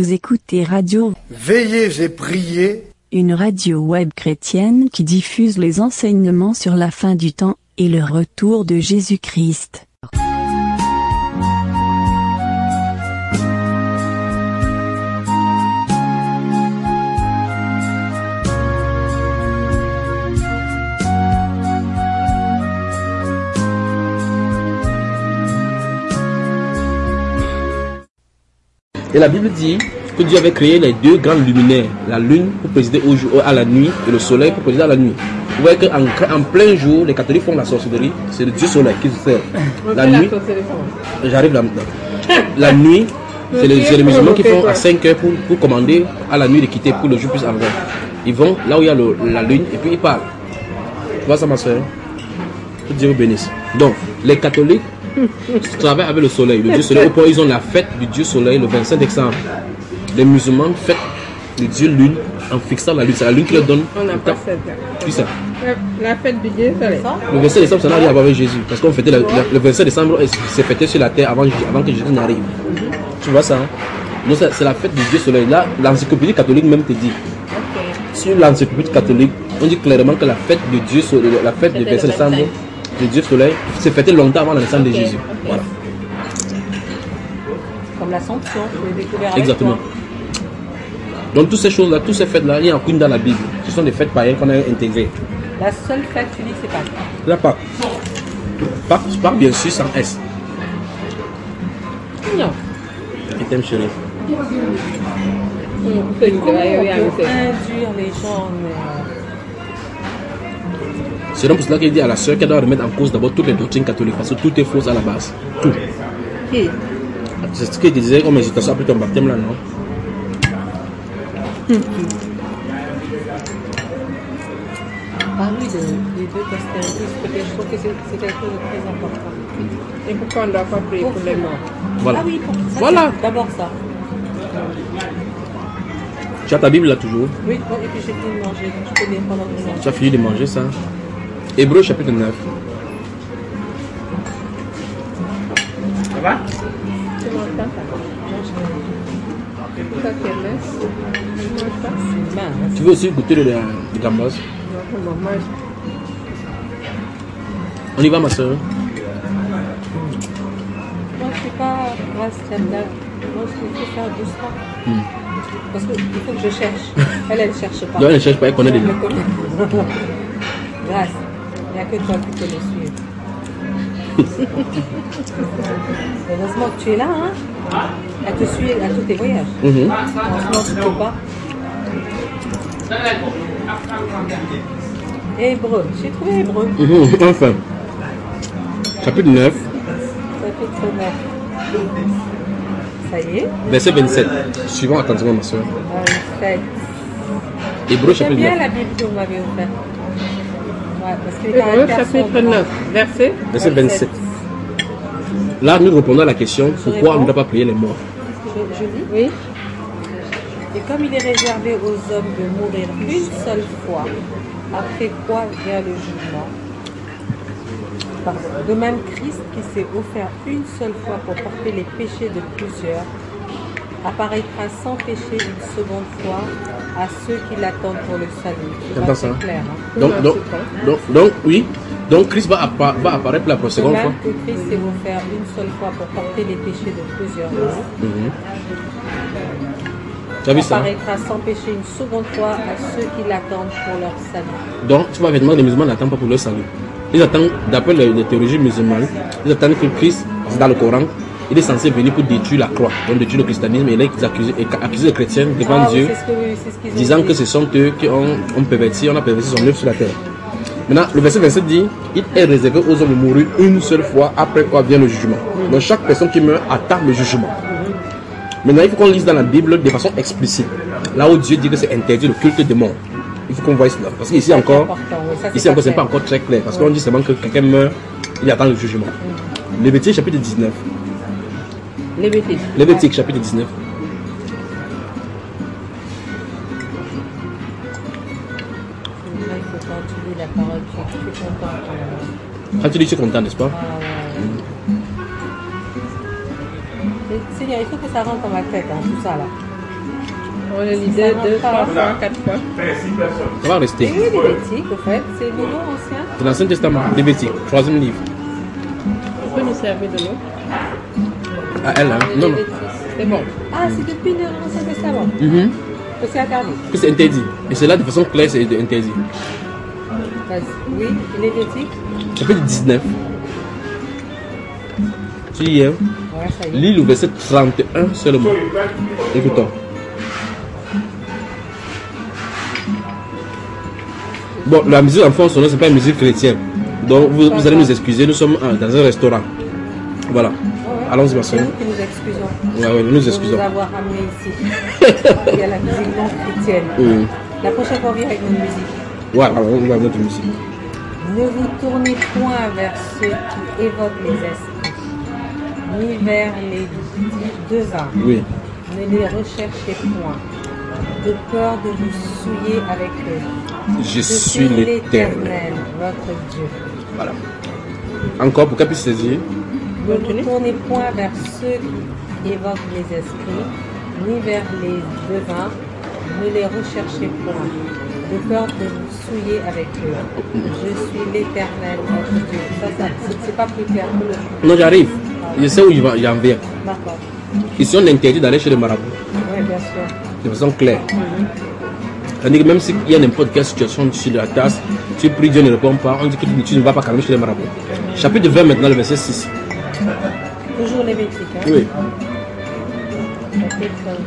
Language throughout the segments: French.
Vous écoutez Radio Veillez et priez, une radio web chrétienne qui diffuse les enseignements sur la fin du temps et le retour de Jésus-Christ. Et la Bible dit que Dieu avait créé les deux grands luminaires, la lune pour présider à la nuit et le soleil pour présider à la nuit. Vous voyez qu'en plein jour, les catholiques font la sorcellerie, c'est le Dieu soleil qui se sert. La nuit, j'arrive là-dedans. La nuit, c'est les musulmans qui font à 5 heures pour commander à la nuit de quitter pour le jour puisse arriver. Ils vont là où il y a la lune et puis ils parlent. Tu vois ça, ma soeur? Que Dieu vous bénisse. Donc, les catholiques travaillent avec le soleil, le Dieu soleil. Au point ils ont la fête du Dieu soleil le 25 décembre. Les musulmans fêtent le Dieu lune en fixant la lune. C'est la lune qui leur donne. On n'a pas cette. Qui ça? La fête du Dieu soleil. Le 25 décembre, ça n'a rien à voir avec Jésus. Parce qu'on fêtait le 25 décembre, c'est fêté sur la terre avant que Jésus n'arrive. Tu vois ça, hein? Donc c'est la fête du Dieu soleil. Là, l'encyclopédie catholique même te dit. Sur l'encyclopédie catholique, on dit clairement que la fête du Dieu soleil, la fête du 25 décembre, le Dieu soleil, c'est fêté longtemps avant la naissance de Jésus. Voilà. Comme l'Assomption, je l'ai découvert avec Exactement. toi. Donc toutes ces choses-là, toutes ces fêtes-là, il n'y en a aucune dans la Bible. Ce sont des fêtes païennes qu'on a intégrées. La seule fête, tu dis que c'est pas ça. La Pâques. Pâques, bien sûr, sans S. Non. Je t'aime, chérie. C'est comment induire les gens. C'est donc pour cela qu'il dit à la sœur qu'elle doit remettre en cause d'abord toutes les doctrines catholiques, parce que tout est faux à la base. Tout. Qui? C'est ce qu'il disait comme hésitation après ton baptême là, non? Parle-lui des deux postérités, je trouve que c'est quelque chose de très important. Et pourquoi on ne doit pas prier pour les morts? Voilà. Ah oui, pour ça, Voilà. c'est d'abord ça. Tu as ta Bible là toujours? Oui, et puis j'ai fini de manger, donc je peux lire pendant que ça. Tu as fini de manger ça? Hébreux chapitre 9. Ça va? Tu manges pas ça? Ça qui est mince. Tu manges pas? C'est mince. Tu veux aussi goûter le gambas? Non, on mange. On y va, ma soeur? Moi, je suis pas grâce là. Moi, je faut faire doucement. Parce qu'il faut que je cherche. Elle ne cherche pas. Non, elle ne cherche pas, elle connaît déjà. Grâce. Il n'y a que toi qui peux le suivre. Heureusement que tu es là, hein. Elle te suit à tous tes voyages. En ce moment, tu ne peux pas. Hébreu. J'ai trouvé Hébreu. Enfin. Chapitre 9. Chapitre 9. Ça y est. Verset 27. Suivons attentivement, ma soeur. 27. Hébreux J'aime chapitre bien 9. la Bible que vous m'avez offerte. Ouais, parce que les Hébreux caractères sont chapitre grands. 9, verset. Verset 27. Là, nous répondons à la question pourquoi on ne doit pas prier les morts. Je dis. Oui. Et comme il est réservé aux hommes de mourir une seule fois, après quoi vient le jugement. Pardon. De même, Christ, qui s'est offert une seule fois pour porter les péchés de plusieurs, apparaîtra sans péché une seconde fois à ceux qui l'attendent pour le salut. J'entends ça. C'est clair, hein? Donc, oui. Donc, Christ va apparaître pour la De seconde fois. même que Christ s'est offert une seule fois pour porter les péchés de plusieurs, Tu as vu ça? apparaîtra sans péché une seconde fois à ceux qui l'attendent pour leur salut. Donc, tu vois, effectivement, les musulmans n'attendent pas pour leur salut. Ils attendent, d'après les théologies musulmanes, ils attendent que Christ, c'est dans le Coran, il est censé venir pour détruire la croix, donc détruire le christianisme, et là, ils accusent les chrétiens devant Oui, Dieu, c'est ce qu'ils ont disant dit. que ce sont eux qui ont perverti son œuvre sur la terre. Maintenant, le verset 27 dit, il est réservé aux hommes de mourir une seule fois, après quoi vient le jugement. Donc, chaque personne qui meurt attend le jugement. Maintenant, il faut qu'on lise dans la Bible de façon explicite. Là où Dieu dit que c'est interdit le culte des morts. Il faut qu'on voie cela. Parce qu'ici encore, c'est pas encore très clair. Parce qu'on dit seulement que quelqu'un meurt, il attend le jugement. Lévitique chapitre 19. Lévitique chapitre 19. Il faut quand tu lis la parole, tu es content. Quand tu dis tu es content, n'est-ce pas? Seigneur, il faut que ça rentre dans ma tête, hein, tout ça là. On le lisait 2, 3 fois, 4 fois. Ça va rester. Et oui, Lévitique, au fait, c'est le Nouveau Ancien. C'est l'Ancien Testament, Lévitique, 3e livre. Tu peux nous servir de l'eau? À elle, hein? Non, non. C'est bon. Ah, c'est depuis l'Ancien Testament Mhm. que c'est interdit. Que c'est interdit. Et c'est là de façon claire, c'est interdit. Vas-y. Oui, Lévitique. Chapitre 19. Tu lis, hein? Voilà, ça y est. Lis le verset 31 seulement. Écoutons. Bon, la musique en fond sonore, c'est pas une musique chrétienne. Donc vous allez nous excuser, nous sommes dans un restaurant. Voilà. Allons-y, ma C'est soeur. nous qui nous excusons. Ouais, nous nous De excusons. vous avoir amené ici. Il y a la musique non chrétienne. La prochaine fois, on vient avec une musique. Voilà, on va notre musique. Ne vous tournez point vers ceux qui évoquent les esprits, ni vers les devins. Oui. Ne les recherchez point, de peur de vous souiller avec eux. Je suis l'Éternel. votre Dieu. Voilà. Encore pour qu'elle puisse saisir. Ne vous tournez point vers ceux qui évoquent les esprits, ni vers les devins. Ne les recherchez point, de peur de vous souiller avec eux. Je suis l'Éternel, votre Dieu. Ça c'est pas plus clair que le... Non, j'arrive. Je sais où j'en viens. D'accord. Ici, on interdit d'aller chez les marabouts. Oui, bien sûr. De façon claire. C'est-à-dire que même s'il y a n'importe quelle situation sur la tasse, tu pries, Dieu ne répond pas, on dit que tu ne vas pas calmer chez les marabouts. Chapitre 20 maintenant, le verset 6. Toujours Lévitique. Hein? Oui. Chapitre 20.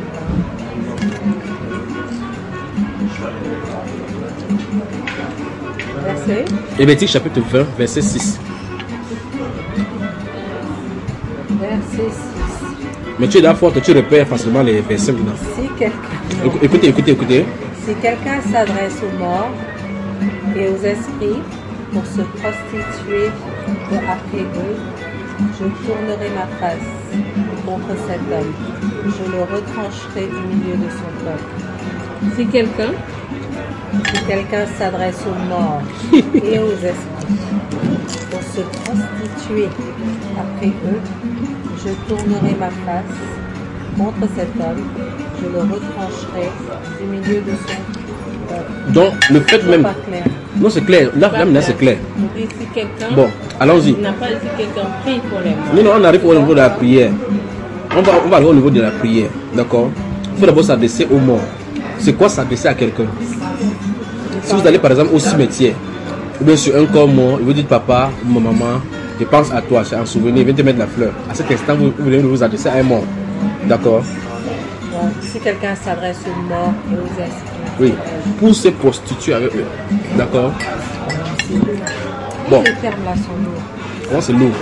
Verset. Lévitique chapitre 20, verset 6. Verset 6. Mais tu es d'accord, tu repères facilement les versets maintenant. Si quelqu'un Écoutez. si quelqu'un s'adresse aux morts et aux esprits pour se prostituer après eux, je tournerai ma face contre cet homme. Je le retrancherai du milieu de son peuple. Si quelqu'un, Si quelqu'un s'adresse aux morts et aux esprits pour se prostituer après eux, je tournerai ma face contre cet homme. Je le retrancherai du milieu de son peuple. Donc, le fait C'est même. pas clair. Non, c'est clair. Là, maintenant, c'est clair. on dit si quelqu'un, Bon, allons-y. il n'a pas dit si quelqu'un prie pour les morts. Non, on arrive au niveau de la prière. On va arriver au niveau de la prière. D'accord? Il faut d'abord s'adresser aux morts. C'est quoi s'adresser à quelqu'un? Si vous allez par exemple au cimetière, ou bien sur un corps mort, et vous dites papa ou maman, je pense à toi, c'est un souvenir, viens te mettre la fleur. À cet instant, vous venez vous adresser à un mort. D'accord? Donc, si quelqu'un s'adresse aux morts et aux esprits, Oui. Pour se prostituer avec eux. D'accord? Bon, les termes là sont lourds. comment c'est lourd?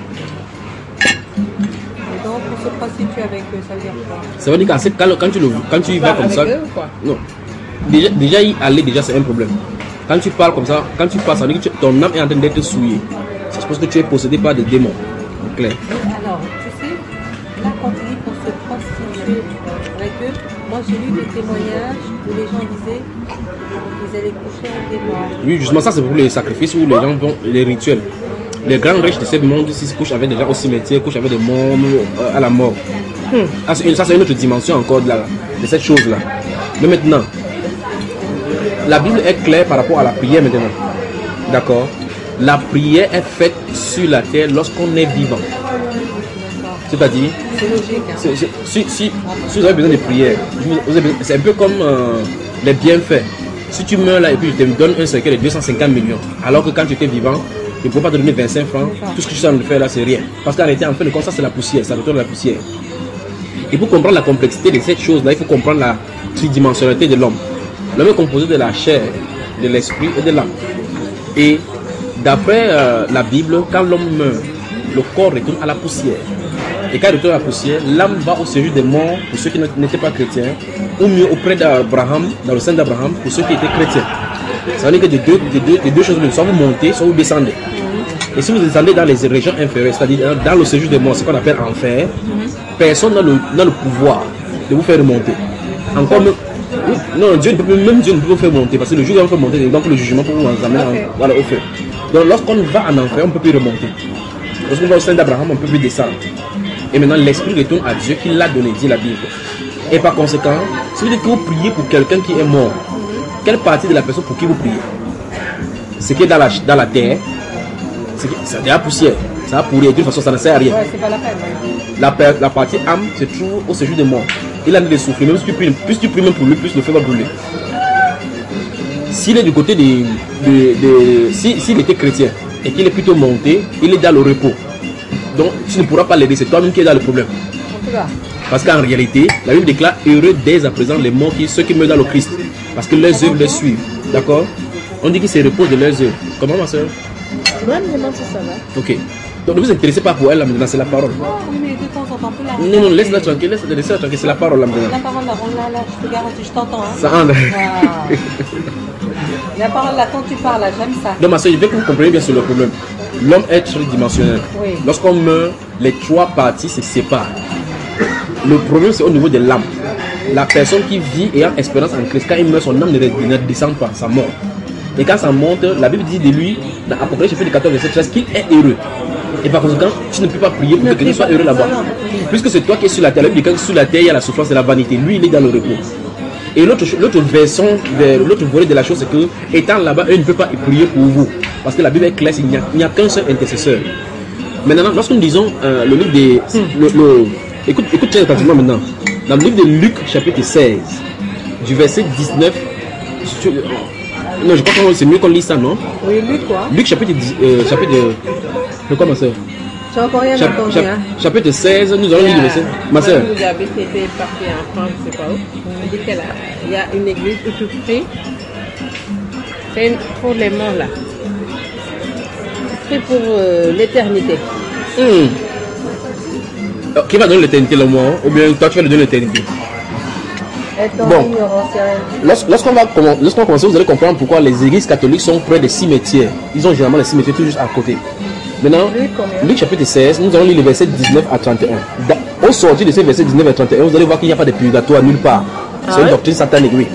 Et donc, pour se prostituer avec eux, ça veut dire quoi? Ça veut dire quand tu y vas comme Avec ça. eux ou quoi? Non. Déjà y aller, déjà c'est un problème. Quand tu parles comme ça, quand tu passes, ça veut dire que ton âme est en train d'être souillée. C'est parce que tu es possédé par des démons. En clair. Alors, tu sais, là, quand tu dis pour se prostituer avec eux, moi j'ai lu des témoignages où les gens disaient qu'ils allaient coucher avec des morts. Oui, justement, ça c'est pour les sacrifices où les gens vont, les rituels. Les grands riches de ce monde, s'ils se couchent avec des gens au cimetière, couchent avec des morts à la mort. Ça c'est une autre dimension encore de cette chose-là. Mais maintenant, la Bible est claire par rapport à la prière maintenant. D'accord? La prière est faite sur la terre lorsqu'on est vivant. C'est-à-dire, C'est logique, hein? si vous avez besoin de prière, c'est un peu comme les bienfaits. Si tu meurs là et puis je te donne un cercueil de 250 millions, alors que quand tu étais vivant, je ne peux pas te donner 25 francs, tout ce que tu es en train de faire là, c'est rien. Parce qu'en réalité, en fait, le constat, c'est la poussière, ça retourne la poussière. Et pour comprendre la complexité de cette chose-là, il faut comprendre la tridimensionnalité de l'homme. L'homme est composé de la chair, de l'esprit et de l'âme. Et d'après la Bible, quand l'homme meurt, le corps retourne à la poussière. Et quand il retourne à la poussière, l'âme va au séjour des morts pour ceux qui n'étaient pas chrétiens, ou mieux auprès d'Abraham, dans le sein d'Abraham, pour ceux qui étaient chrétiens. Ça veut dire que des deux choses, soit vous montez, soit vous descendez. Et si vous descendez dans les régions inférieures, c'est-à-dire dans le séjour des morts, ce qu'on appelle enfer, personne n'a le pouvoir de vous faire remonter. Encore même, non, Dieu ne peut pas vous faire monter, parce que le jour où on vous fait monter, donc le jugement pour vous amener voilà, au feu. Donc lorsqu'on va en enfer, on ne peut plus remonter. Lorsqu'on va au sein d'Abraham, on ne peut plus descendre. Et maintenant, l'esprit retourne à Dieu qui l'a donné, dit la Bible. Et par conséquent, si vous dites que vous priez pour quelqu'un qui est mort, quelle partie de la personne pour qui vous priez? Ce qui est dans la terre, c'est de la poussière. Ça va pourrir, de toute façon ça ne sert à rien. Ouais, c'est pas la peine. La partie âme se trouve au séjour de mort. Il a envie de souffler, même si tu pries même pour lui, plus le feu va brûler. S'il est du côté s'il était chrétien et qu'il est plutôt monté, il est dans le repos. Donc tu ne pourras pas l'aider, c'est toi-même qui es dans le problème. En tout cas. Parce qu'en réalité, la Bible déclare heureux dès à présent les morts, ceux qui meurent dans le Christ. Parce que leurs œuvres les suivent. D'accord? On dit qu'ils se reposent de leurs œuvres. Comment ma soeur? Moi, je me demande si ça va. Ok. Donc ne vous intéressez pas pour elle là maintenant, c'est la parole. Oh, oui, mais de temps en temps, on peut la. Non, laisse-la tranquille, laisse-la tranquille, c'est la parole là maintenant. La parole là, je te garantis, je t'entends. Hein. Ça entre. Ah. La parole là, quand tu parles là, j'aime ça. Donc ma soeur, je veux que vous compreniez bien sur le problème. L'homme est tridimensionnel. Oui. Lorsqu'on meurt, les trois parties se séparent. Le problème c'est au niveau de l'âme. La personne qui vit ayant espérance en Christ, quand il meurt, son âme ne descend pas, ça mort. Et quand ça monte, la Bible dit de lui, dans Apocalypse chapitre 14, verset 13, qu'il est heureux. Et par conséquent, tu ne peux pas prier pour que quelqu'un soit heureux là-bas. Puisque c'est toi qui es sur la terre, la Bible dit que sur la terre, il y a la souffrance et la vanité. Lui, il est dans le repos. Et l'autre version, l'autre volet de la chose, c'est que, étant là-bas, eux ne peuvent pas prier pour vous. Parce que la Bible est claire, il n'y a qu'un seul intercesseur. Maintenant, lorsque nous disons le livre des... Écoute très attentivement maintenant. Dans le livre de Luc, chapitre 16, du verset 19... Non, je crois que c'est mieux qu'on lit ça, non? Oui, Luc quoi? Luc, chapitre de quoi, ma soeur? J'ai encore rien entendu, hein? Chapitre 16, nous allons lire le verset. Ma soeur? Vous avez été parti en France, je sais pas où. On me dit qu'il y a une église où tu pries. C'est pour les morts là. Tu pries pour l'éternité. Qui va donner l'éternité le mois? Ou bien toi tu vas lui donner l'éternité? Bon, lorsqu'on va commencer, vous allez comprendre pourquoi les églises catholiques sont près des cimetières. Ils ont généralement les cimetières tout juste à côté. Maintenant, Luc chapitre 16, nous allons lire les versets 19 à 31. Au sortir de ces versets 19 à 31, vous allez voir qu'il n'y a pas de purgatoire nulle part. C'est une doctrine satanique, oui.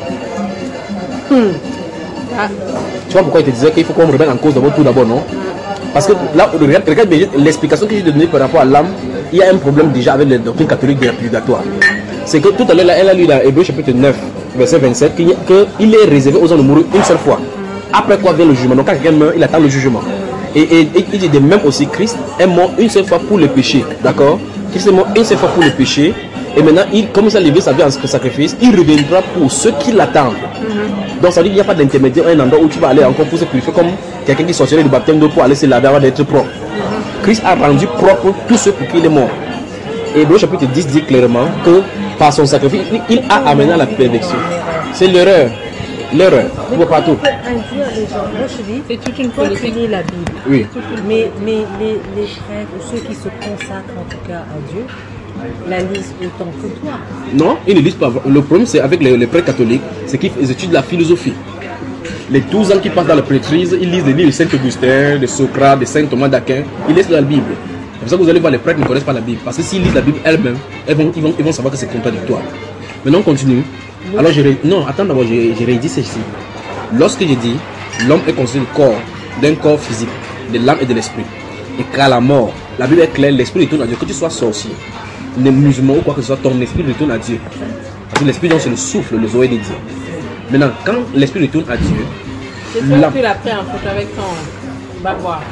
Tu vois pourquoi il te disait qu'il faut qu'on remette en cause d'abord tout d'abord, non? Parce que là, regarde bien l'explication que j'ai donnée par rapport à l'âme, il y a un problème déjà avec les doctrines catholiques de la purgatoire. C'est que tout à l'heure, elle a lu dans Hébreux chapitre 9, verset 27, qu'il est réservé aux hommes de mourir une seule fois. Après quoi vient le jugement. Donc quand quelqu'un meurt, il attend le jugement. Et il dit de même aussi, Christ est mort une seule fois pour le péché. D'accord? Christ est mort une seule fois pour le péché. Et maintenant, comme il a levé sa vie en sacrifice, il reviendra pour ceux qui l'attendent. Donc ça veut dire qu'il n'y a pas d'intermédiaire, un endroit où tu vas aller encore pour se purifier comme quelqu'un qui sortirait du baptême d'eau pour aller se laver avant d'être propre. Christ a rendu propre tous ceux pour qui il est mort. Et Hébreux chapitre 10 dit clairement que par son sacrifice, il a amené à la perfection. C'est l'erreur. L'erreur. Tu vois partout. Induire les gens. Moi je dis, c'est toute une politique. La Bible. Oui. Mais les prêtres, ou ceux qui se consacrent en tout cas à Dieu, la lisent autant que toi. Non, ils ne lisent pas. Le problème c'est avec les prêtres catholiques, c'est qu'ils étudient la philosophie. Les 12 ans qu'ils passent dans la prêtrise, ils lisent les livres de Saint-Augustin, de Socrate, de Saint Thomas d'Aquin. Ils lisent la Bible. C'est pour ça que vous allez voir, les prêtres ne connaissent pas la Bible. Parce que s'ils lisent la Bible elle-même, ils vont savoir que c'est contradictoire. Maintenant on continue. Alors non, attends d'abord, j'ai rédit ceci. Lorsque j'ai dit, l'homme est constitué du corps, d'un corps physique, de l'âme et de l'esprit. Et qu'à la mort, la Bible est claire, l'esprit retourne à Dieu. Que tu sois sorcier, musulman ou quoi que ce soit, ton esprit retourne à Dieu. Parce que l'esprit, c'est le souffle, le zoé de Dieu. Maintenant, quand l'esprit retourne à Dieu, c'est ça que tu l'as pris en photo avec ton bavoir.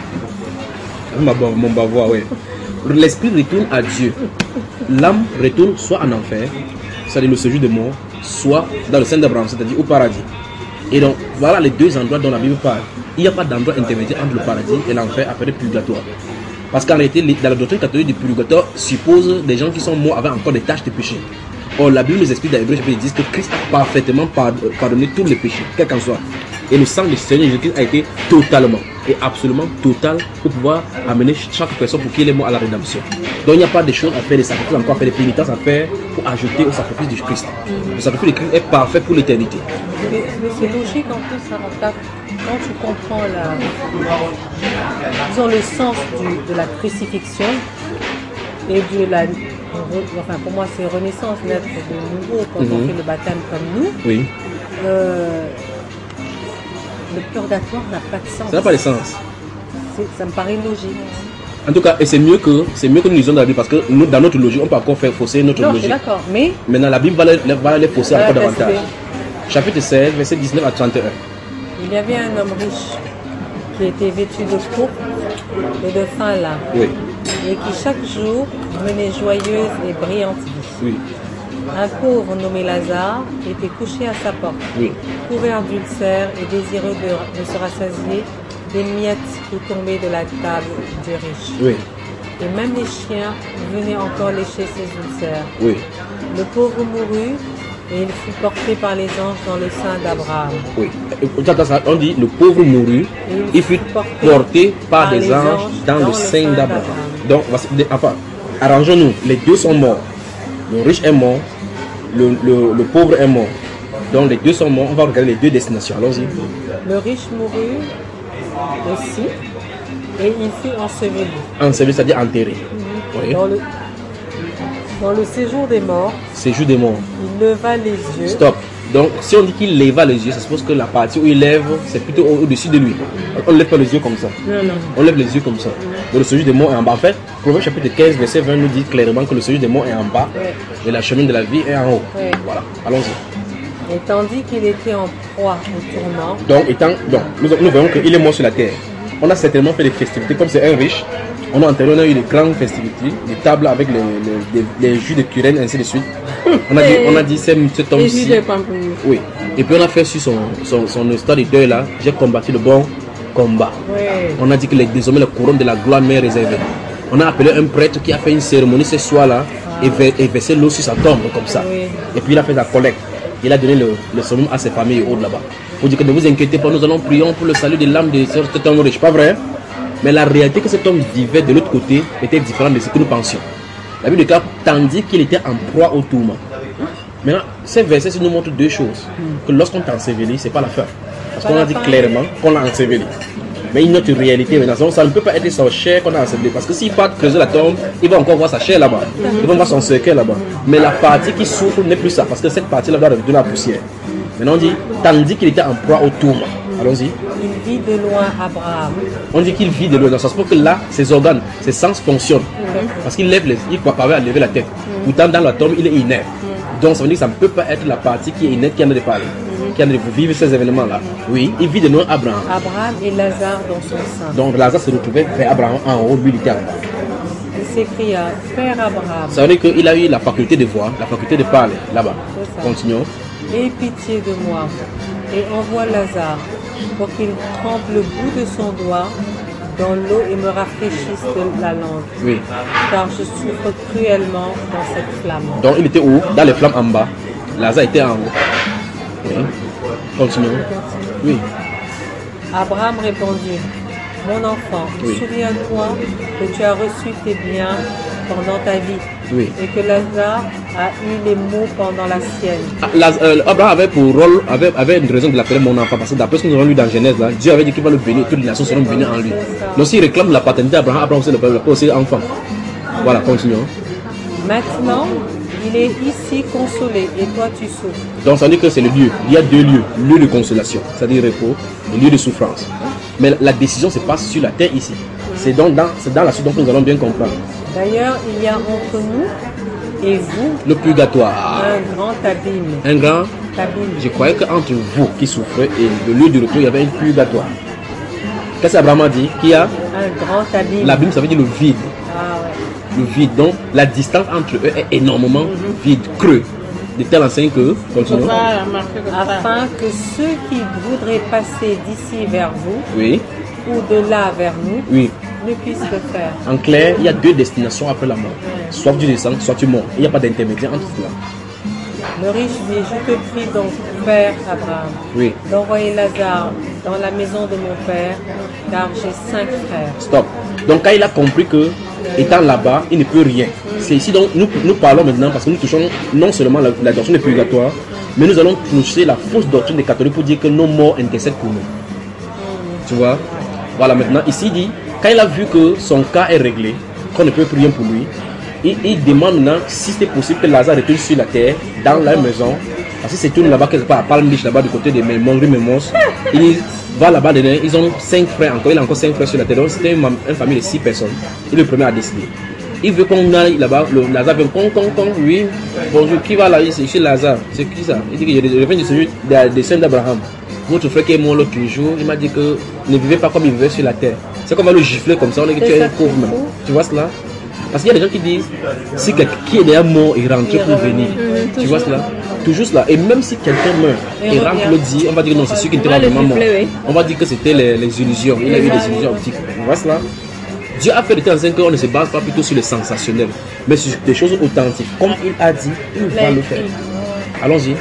Mon bavoir, oui. L'esprit retourne à Dieu. L'âme retourne soit en enfer, c'est-à-dire le séjour de mort, soit dans le sein d'Abraham, c'est-à-dire au paradis. Et donc, voilà les deux endroits dont la Bible parle. Il n'y a pas d'endroit intermédiaire entre le paradis et l'enfer appelé purgatoire. Parce qu'en réalité, dans la doctrine catholique du purgatoire suppose des gens qui sont morts avec encore des tâches de péché. Or, la Bible nous explique dans Hébreux chapitre 10 que Christ a parfaitement pardonné tous les péchés, quel qu'en soit. Et le sang du Seigneur Jésus-Christ a été totalement et absolument total pour pouvoir amener chaque personne pour qu'il est mort à la rédemption. Donc il n'y a pas de choses à faire, des sacrifices encore à faire, des pénitences à faire pour ajouter au sacrifice du Christ. Le sacrifice du Christ est parfait pour l'éternité. Mais c'est logique en plus, quand tu comprends disons, le sens de la crucifixion et de la... Enfin pour moi c'est renaissance, naître de nouveau quand on fait le baptême comme nous. Oui. Le purgatoire n'a pas de sens. Ça n'a pas de sens. Ça me paraît logique. En tout cas, et c'est mieux que nous lisons dans la Bible parce que nous, dans notre logique, on peut encore faire fausser notre Non, je suis logique. d'accord, mais Maintenant, la Bible va les fausser encore Voilà, davantage. Chapitre 16, verset 19 à 31. il y avait un homme riche qui était vêtu de pourpre et de fin lin, Oui, et qui chaque jour menait joyeuse et brillante vie. oui, Un pauvre nommé Lazare était couché à sa porte, oui. couvert d'ulcères et désireux de se rassasier des miettes qui tombaient de la table du riche. Oui, Et même les chiens venaient encore lécher ses ulcères. oui, Le pauvre mourut et il fut porté par les anges dans le sein d'Abraham. oui. On dit le pauvre mourut, il fut porté par des anges dans le sein d'Abraham. Donc, enfin, arrangeons-nous. Les deux sont morts. Le riche est mort, le pauvre est mort. Donc, les deux sont morts. On va regarder les deux destinations. Allons-y. Le riche mourut aussi et il fut enseveli. Enseveli, c'est-à-dire enterré. Oui. Dans le séjour des morts, Séjour des morts. il leva les yeux. Stop. Donc, si on dit qu'il leva les yeux, ça suppose que la partie où il lève, c'est plutôt au-dessus de lui. On ne lève pas les yeux comme ça. Non. On lève les yeux comme ça. Donc, le séjour des morts est en bas. En fait, Proverbe chapitre 15, verset 20 nous dit clairement que le séjour des morts est en bas Ouais. et la chemin de la vie est en haut. Ouais. Voilà. Allons-y. Et tandis qu'il était en proie au tourment, Donc, nous voyons qu'il est mort sur la terre. On a certainement fait des festivités, comme c'est un riche. On a eu des grandes festivités, des tables avec les jus de curène, ainsi de suite. On a dit cet Et homme-ci. jus de pamplemousse. Oui. Et puis on a fait sur son histoire de deuil là, j'ai combattu le bon combat. ouais, On a dit que désormais la couronne de la gloire m'est réservée. On a appelé un prêtre qui a fait une cérémonie ce soir-là et versé l'eau sur sa tombe comme ça. Oui. Et puis il a fait la collecte. Il a donné le summum à ses familles hautes là-bas. Pour dire que ne vous inquiétez pas, nous allons prier pour le salut de l'âme de cet homme riche. Pas vrai? Mais la réalité que cet homme vivait de l'autre côté était différente de ce que nous pensions. La Bible déclare, tandis qu'il était en proie au tourment. Maintenant, ces versets nous montrent deux choses. Que lorsqu'on t'a enseveli, ce n'est pas la fin. Parce qu'on a dit clairement qu'on l'a enseveli. Mais une autre réalité maintenant, ça ne peut pas être sa chair qu'on a enseveli. Parce que s'il part creuser la tombe, il va encore voir sa chair là-bas. Il va voir son cercueil là-bas. Mais la partie qui souffre n'est plus ça. Parce que cette partie-là doit revenir la poussière. Maintenant on dit, tandis qu'il était en proie au tourment. Allons-y. il vit de loin Abraham. On dit qu'il vit de loin. Ça se peut que là, ses organes, ses sens fonctionnent. Parce qu'il lève il ne peut pas lever la tête. Pourtant, dans la tombe, il est inerte. Donc, ça veut dire que ça ne peut pas être la partie qui est inerte qui en a de parler. Qui en a de vivre ces événements-là. Oui, il vit de loin Abraham. Abraham et Lazare dans son sein. Donc, Lazare se retrouvait vers Abraham en haut, lui, il était en bas. Il s'écria, Père Abraham, Ça veut dire qu'il a eu la faculté de voir, la faculté de parler là-bas. C'est ça. Continuons. aie pitié de moi et envoie Lazare pour qu'il trempe le bout de son doigt dans l'eau et me rafraîchisse de la langue, Oui. car je souffre cruellement dans cette flamme. Donc, il était où? Dans les flammes en bas. Lazare était en haut. Oui. Continuons. Oui. Abraham répondit, mon enfant, Oui. souviens-toi que tu as reçu tes biens pendant ta vie Oui. et que Lazare a eu les maux pendant la sienne. Abraham avait pour rôle, avait une raison de l'appeler mon enfant, parce que d'après ce que nous avons lu dans Genèse, là, Dieu avait dit qu'il va le bénir, toutes les nations seront bénies en lui. Donc s'il réclame la paternité d'Abraham, Abraham aussi le aussi enfant. Voilà, continuons. Maintenant, il est ici consolé et toi tu souffres. Donc ça veut dire que c'est le lieu. Il y a deux lieux. Lieu de consolation, c'est-à-dire repos, et lieu de souffrance. Mais la décision se passe sur la terre ici. C'est dans la suite que nous allons bien comprendre. D'ailleurs, il y a entre nous et vous Le purgatoire. un grand abîme. Un grand. Abîme. Je croyais qu'entre vous qui souffrez et le lieu de repos, il y avait un purgatoire. Qu'est-ce qu'Abraham a dit? Qu'il y a Un grand abîme. l'abîme, ça veut dire le vide. Ah ouais. Le vide. Donc la distance entre eux est énormément vide, creux. De telle enseigne que. Continuons. Ça a marqué comme ça. Afin que ceux qui voudraient passer d'ici vers vous Oui, ou de là vers nous oui. ne puissent le faire. En clair, il y a deux destinations après la mort. Soit tu descends, soit tu mors. Il n'y a pas d'intermédiaire entre cela. Le riche dit, je te prie donc, Père Abraham, Oui. d'envoyer Lazare dans la maison de mon père, car j'ai 5 frères. Stop. Donc quand il a compris que, étant là-bas, il ne peut rien. C'est ici donc nous parlons maintenant parce que nous touchons non seulement la doctrine du purgatoire, mais nous allons toucher la fausse doctrine des catholiques pour dire que nos morts intercèdent pour nous. Tu vois? Voilà, maintenant, ici il dit, quand il a vu que son cas est réglé, qu'on ne peut plus rien pour lui, il demande maintenant si c'est possible que Lazare retourne sur la terre, dans la maison. Parce que c'est tout là-bas, quelque part à Palm Beach, là-bas, du côté des Montgomery Memos. Il dit, va là-bas dedans, ils ont 5 frères encore, il a encore 5 frères sur la terre. Donc c'était une famille de 6 personnes. Il est le premier à décider. Il veut qu'on aille là-bas, Lazare vient, oui, bonjour, qui va là, c'est chez Lazare, c'est qui ça? Il dit que je viens de celui des saints d'Abraham. Votre frère qui est mort l'autre jour, il m'a dit que ne vivez pas comme il vivait sur la terre. C'est comme le gifler comme ça, on est que tu es un pauvre même. Tu vois cela? Parce qu'il y a des gens qui disent, si quelqu'un qui est déjà mort, il rentre pour venir. Tu vois cela? Toujours cela. Et même si quelqu'un meurt et rentre le dit, on va dire non, c'est sûr qu'il n'était pas vraiment mort. On va dire que c'était les illusions. Il a eu des illusions optiques. Tu vois cela? Dieu a fait de temps en temps qu'on ne se base pas plutôt sur le sensationnel, mais sur des choses authentiques. Comme il a dit, il va le faire. Allons-y.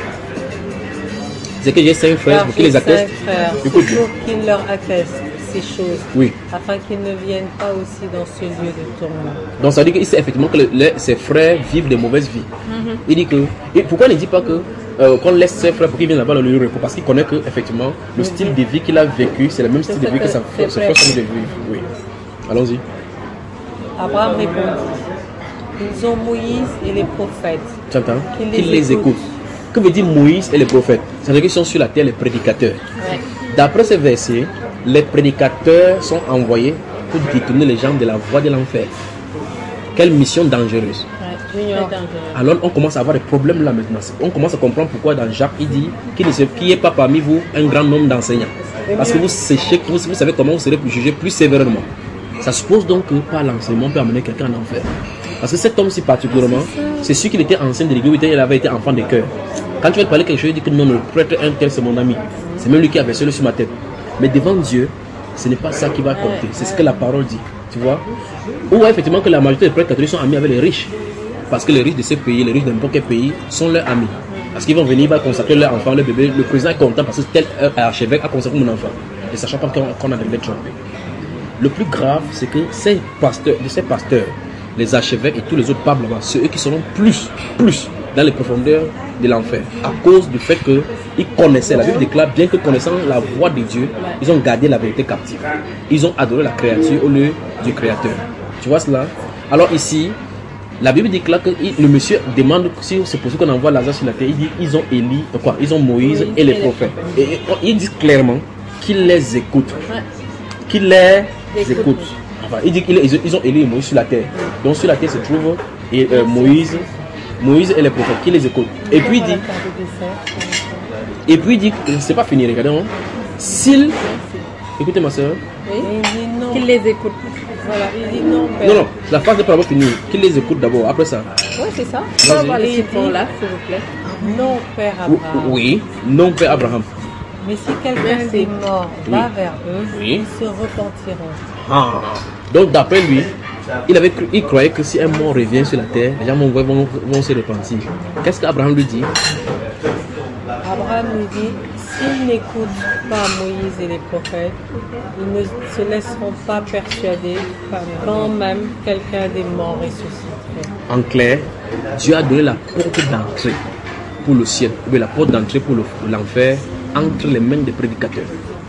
C'est que j'ai 5 frères pour qu'ils les attestent. Écoute, pour qu'ils leur attestent ces choses, oui, afin qu'ils ne viennent pas aussi dans ce lieu de tourment. Donc ça veut dire qu'il sait effectivement que ses frères vivent des mauvaises vies. Il dit que, et pourquoi il ne dit pas que qu'on laisse ses frères pour qu'ils viennent là-bas dans le lieu de repos? Parce qu'il connaît que effectivement le style de vie qu'il a vécu, c'est le même style de vie que ses frères sont de vivre. Oui. Allons-y. Abraham répondit, ils ont Moïse et les prophètes. Tu entends? Qu'ils les écoutent. Que veut dire Moïse et les prophètes? C'est-à-dire qu'ils sont sur la terre les prédicateurs. Ouais. D'après ces versets, les prédicateurs sont envoyés pour détourner les gens de la voie de l'enfer. Quelle mission dangereuse. Ouais, alors on commence à avoir des problèmes là maintenant. On commence à comprendre pourquoi dans Jacques il dit qu'il n'y ait pas parmi vous un grand nombre d'enseignants. Parce que vous savez comment vous serez jugé plus sévèrement. Ça suppose donc que par l'enseignement peut amener quelqu'un en enfer. Parce que cet homme-ci particulièrement, c'est sûr qu'il était ancien de l'église, il avait été enfant de cœur. Quand tu vas te parler quelque chose, il dit que non, le prêtre un tel c'est mon ami. C'est même lui qui a versé le sur ma tête. Mais devant Dieu, ce n'est pas ça qui va compter. C'est ce que la parole dit. Tu vois? Ou effectivement que la majorité des prêtres catholiques sont amis avec les riches. Parce que les riches de ces pays, les riches de n'importe quel pays, sont leurs amis. Parce qu'ils vont venir, ils vont consacrer leur enfant, leur bébé. Le président est content parce que tel archevêque a consacré mon enfant. Ne sachant pas qu'on a des lettres trompées. Le plus grave, c'est que ces pasteurs, les archevêques et tous les autres papes là-bas, c'est eux qui seront plus dans les profondeurs de l'enfer. À cause du fait qu'ils connaissaient, la Bible déclare, bien que connaissant la voix de Dieu, ils ont gardé la vérité captive. Ils ont adoré la créature au lieu du Créateur. Tu vois cela? Alors ici, la Bible déclare que le monsieur demande si c'est pour ça qu'on envoie Lazare sur la terre. Il dit ils ont Élie, ils ont Moïse et les prophètes. Et ils disent clairement qu'ils les écoutent. Qu'ils les écoutent. Enfin, il dit qu'ils ont Élie et Moïse sur la terre. Donc sur la terre se trouve Moïse et les prophètes qui les écoutent. Et puis il dit, c'est pas fini, regardez. S'il, écoutez ma soeur. Oui. Qu'il les écoute. Voilà, il dit non, père. Non, la phrase n'est pas finie. Qu'il les écoute d'abord, après ça. Oui, c'est ça. On va les là, s'il vous plaît. Non, père Abraham. Oui, non, père Abraham. Mais si quelqu'un des morts va vers eux, ils se repentiront. Ah. Donc d'après lui, il croyait que si un mort revient sur la terre, les gens vont se repentir. Qu'est-ce qu'Abraham lui dit? Abraham lui dit, s'ils n'écoutent pas Moïse et les prophètes, ils ne se laisseront pas persuader quand même quelqu'un des morts ressusciterait. En clair, Dieu a donné la porte d'entrée pour le ciel, ou la porte d'entrée pour l'enfer entre les mains des prédicateurs.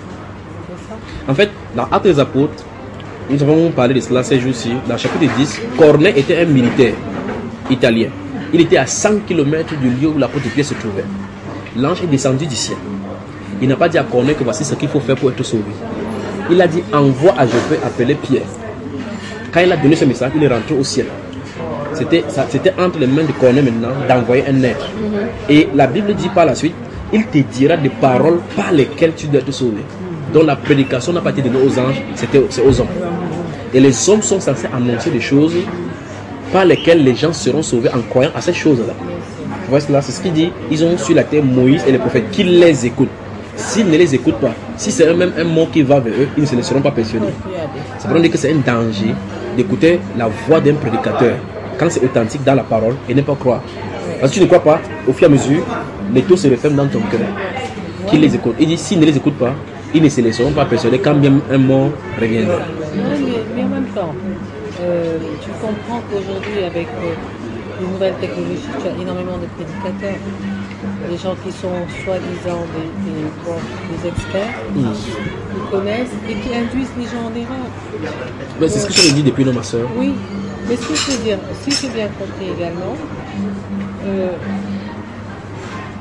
En fait, dans Actes des Apôtres, nous avons parlé de cela ces jours-ci. Dans le chapitre 10, Corneille était un militaire italien. Il était à 100 km du lieu où l'apôtre Pierre se trouvait. L'ange est descendu du ciel. Il n'a pas dit à Corneille que voici ce qu'il faut faire pour être sauvé. Il a dit envoie à Joppé appeler Pierre. Quand il a donné ce message, il est rentré au ciel. C'était entre les mains de Corneille maintenant d'envoyer un être. Et la Bible dit par la suite, il te dira des paroles par lesquelles tu dois te sauver. Donc la prédication n'a pas été donnée aux anges, c'est aux hommes. Et les hommes sont censés annoncer des choses par lesquelles les gens seront sauvés en croyant à ces choses-là. Vous voyez cela, c'est ce qu'il dit. Ils ont sur la terre Moïse et les prophètes qui les écoutent. S'ils ne les écoutent pas, si c'est même un mot qui va vers eux, ils ne se laisseront pas persuader. Ça veut dire que c'est un danger d'écouter la voix d'un prédicateur quand c'est authentique dans la parole et ne pas croire. Parce que tu ne crois pas, au fur et à mesure, les taux se referment dans ton cœur. Qui les écoute. Il dit s'ils ne les écoutent pas, ils ne se laisseront pas persuader quand bien un mot reviendra. Mais en même temps, tu comprends qu'aujourd'hui, avec les nouvelles technologies, tu as énormément de prédicateurs. Des gens qui sont soi-disant des experts, qui connaissent et qui induisent les gens en erreur. Mais c'est ce que je me dis depuis, non, ma soeur. Oui, mais ce que je veux dire, si j'ai bien compris également,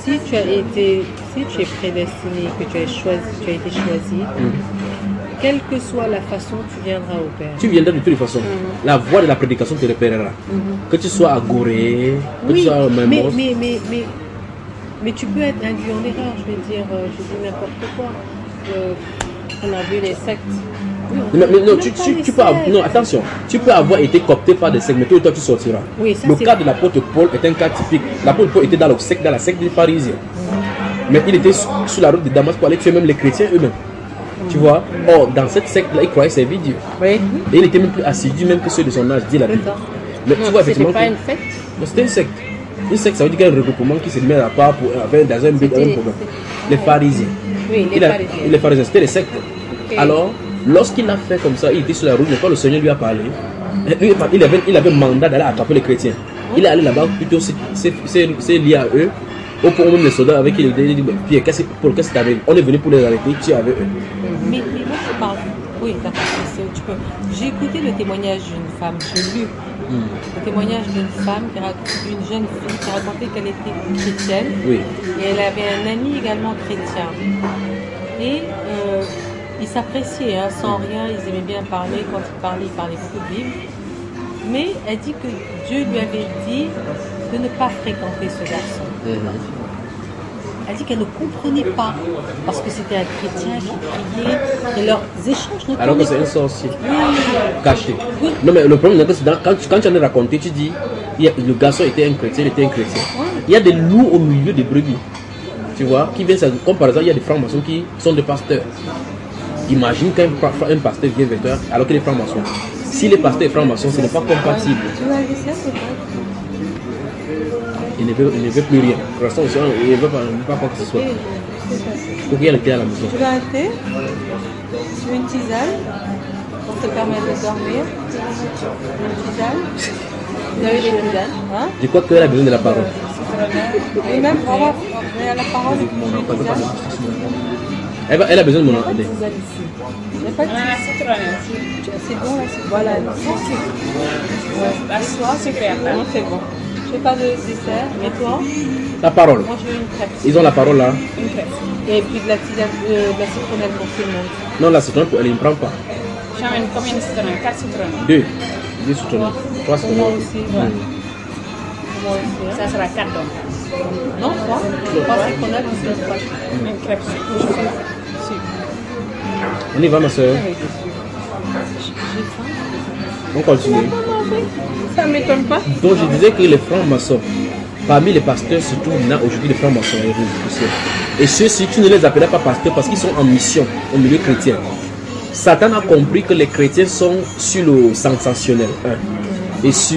si tu es prédestiné, que tu as été choisi, quelle que soit la façon, tu viendras au Père. Tu viendras de toutes les façons. La voix de la prédication te repérera. Que tu sois à Gorée, que tu sois au même mais tu peux être induit en erreur, je vais dire n'importe quoi. On a vu les sectes. Oui, non, tu peux avoir, non, attention, tu peux avoir été coopté par des sectes, mais toi tu sortiras. Oui, ça, le cas de l'apôtre Paul est un cas typique. L'apôtre Paul était dans la secte des pharisiens. Mais il était sur la route de Damas pour aller tuer même les chrétiens eux-mêmes. Tu vois? Or, dans cette secte-là, il croyait servir Dieu. Oui. Et il était même plus assidu même que ceux de son âge, dit la Bible. Mais non, tu vois effectivement. C'était pas une secte? Non, c'était une secte. Une secte, ça veut dire qu'il y a un regroupement qui se met à part pour, dans un but, un problème. Les pharisiens. Oui, les pharisiens, c'était les sectes. Okay. Alors, lorsqu'il a fait comme ça, il était sur la route, mais quand le Seigneur lui a parlé, il avait mandat d'aller attraper les chrétiens. Il est allé là-bas, plutôt c'est lié à eux. Au point même les soldats avec qui il dit Pierre, qu'est-ce que t'avais? On est venu pour les arrêter, tu es avec eux. Mais moi je parle. Oui, d'accord, tu peux. J'ai écouté le témoignage d'une femme, j'ai lu le témoignage d'une femme, d'une jeune fille qui racontait qu'elle était chrétienne. Oui. Et elle avait un ami également chrétien. Et ils s'appréciaient, hein, sans rien, ils aimaient bien parler. Quand ils parlaient beaucoup de Bible. Mais elle dit que Dieu lui avait dit de ne pas fréquenter ce garçon. Elle dit qu'elle ne comprenait pas parce que c'était un chrétien qui priait et leurs échanges ne alors que c'est un sorcier caché. Oui. Non mais le problème c'est que quand tu en as raconté, tu dis le garçon était un chrétien, Il y a des loups au milieu des brebis. Tu vois, qui viennent, comme par exemple il y a des francs-maçons qui sont des pasteurs. Imagine qu'un pasteur vient vers toi alors qu'il est franc-maçon. Si les pasteurs sont francs-maçons, ce n'est pas compatible. Il ne veut plus rien. Pour l'instant, il ne veut pas quoi que ce soit. Donc il y a le thé à la maison. Tu veux un thé? Tu veux une tisane pour te permettre de dormir? Une tisane? Vous avez des tisanes, hein? Je crois qu'elle a besoin de la parole. Et même pour avoir la parole, une tisane. Elle a besoin de mon aide. Il n'y a pas de c'est bon là, c'est voilà. La soie, super. Non, c'est bon. Je fais pas de dessert. Et toi? La parole. Moi, je veux une crêpe. Ils ont la parole là. Une crêpe. Et puis de la tisane, de la citronnelle pour tout le monde. Non, la citronnelle, elle ne prend pas. J'en ai combien de citronnelles? 4 citronnelles. 2 citronnelles. 3 citronnelles. Moi aussi. Moi aussi. Ça sera 4 donc. Non, 3. 3 citronnelles, on se passe. Une crêpe. On y va, ma soeur. On continue. Ça ne m'étonne pas. Donc je disais que les francs-maçons, parmi les pasteurs, surtout il y en a aujourd'hui les francs-maçons. Et ceux-ci, tu ne les appelles pas pasteurs parce qu'ils sont en mission au milieu chrétien. Satan a compris que les chrétiens sont sur le sensationnel. Et sur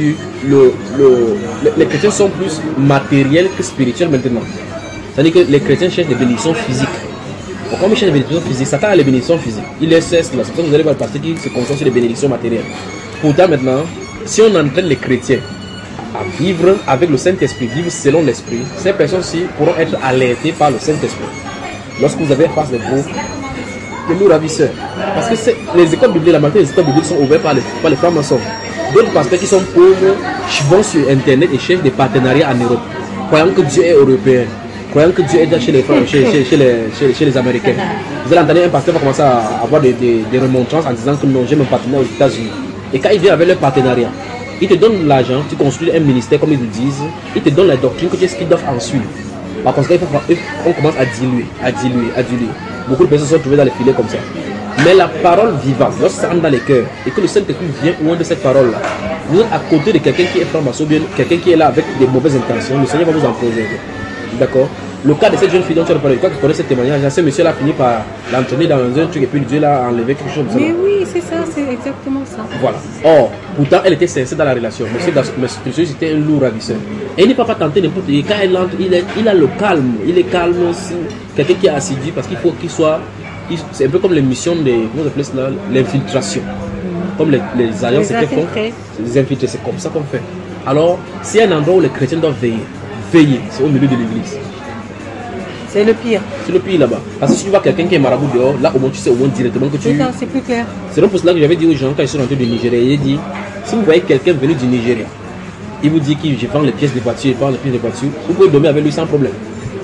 les chrétiens sont plus matériels que spirituels maintenant. C'est-à-dire que les chrétiens cherchent des bénédictions physiques. Donc, comme ils cherchent des bénédictions physiques, Satan a les bénédictions physiques. Il les cesse là. C'est pour ça que vous allez voir le pasteur qui se concentre sur les bénédictions matérielles. Pourtant maintenant, si on entraîne les chrétiens à vivre avec le Saint-Esprit, vivre selon l'Esprit, ces personnes-ci pourront être alertées par le Saint-Esprit. Lorsque vous avez face de vous, les loups ravisseurs. Parce que les écoles bibliques, la majorité des écoles bibliques sont ouvertes par les francs-maçons. D'autres pasteurs qui sont pauvres vont sur Internet et cherchent des partenariats en Europe, croyant que Dieu est européen, croyant que Dieu est déjà chez les Américains. Vous allez entendre un pasteur va commencer à avoir des remontrances en disant que non, j'ai mon partenaire aux États-Unis. Et quand ils viennent avec leur partenariat, ils te donnent l'argent, tu construis un ministère comme ils le disent, ils te donnent la doctrine que tu sais qu'ils doivent en suivre. Par conséquent, on commence à diluer. Beaucoup de personnes sont trouvées dans les filets comme ça. Mais la parole vivante, lorsque ça entre dans les cœurs et que le Saint-Esprit vient loin de cette parole-là, vous êtes à côté de quelqu'un qui est franc-maçon, bien quelqu'un qui est là avec des mauvaises intentions, le Seigneur va vous en préserver. D'accord? Le cas de cette jeune fille dont tu as parlé, je crois que tu connais ce témoignage, ce monsieur là a fini par l'entraîner dans un truc et puis Dieu l'a enlevé quelque chose. Mais oui, c'est ça, c'est exactement ça. Voilà. Or, pourtant, elle était sincère dans la relation. Monsieur c'était un lourd ravisseur. Et il n'est pas tenté n'importe qui. Quand elle entre, il a le calme. Il est calme aussi. Quelqu'un qui est assidu parce qu'il faut qu'il soit. C'est un peu comme les missions de. Comment on appelle cela? L'infiltration. Comme les alliances étaient font. Les infiltrés, c'est comme ça qu'on fait. Alors, s'il y a un endroit où les chrétiens doivent veiller, c'est au milieu de l'église. C'est le pire. C'est le pire là-bas. Parce que si tu vois quelqu'un qui est marabout dehors, là au moins tu sais au moins directement que tu. C'est plus clair. C'est donc pour cela que j'avais dit aux gens quand ils sont rentrés du Nigeria, j'ai dit, si vous voyez quelqu'un venu du Nigeria, il vous dit que je vends les pièces de voiture, vous pouvez dormir avec lui sans problème.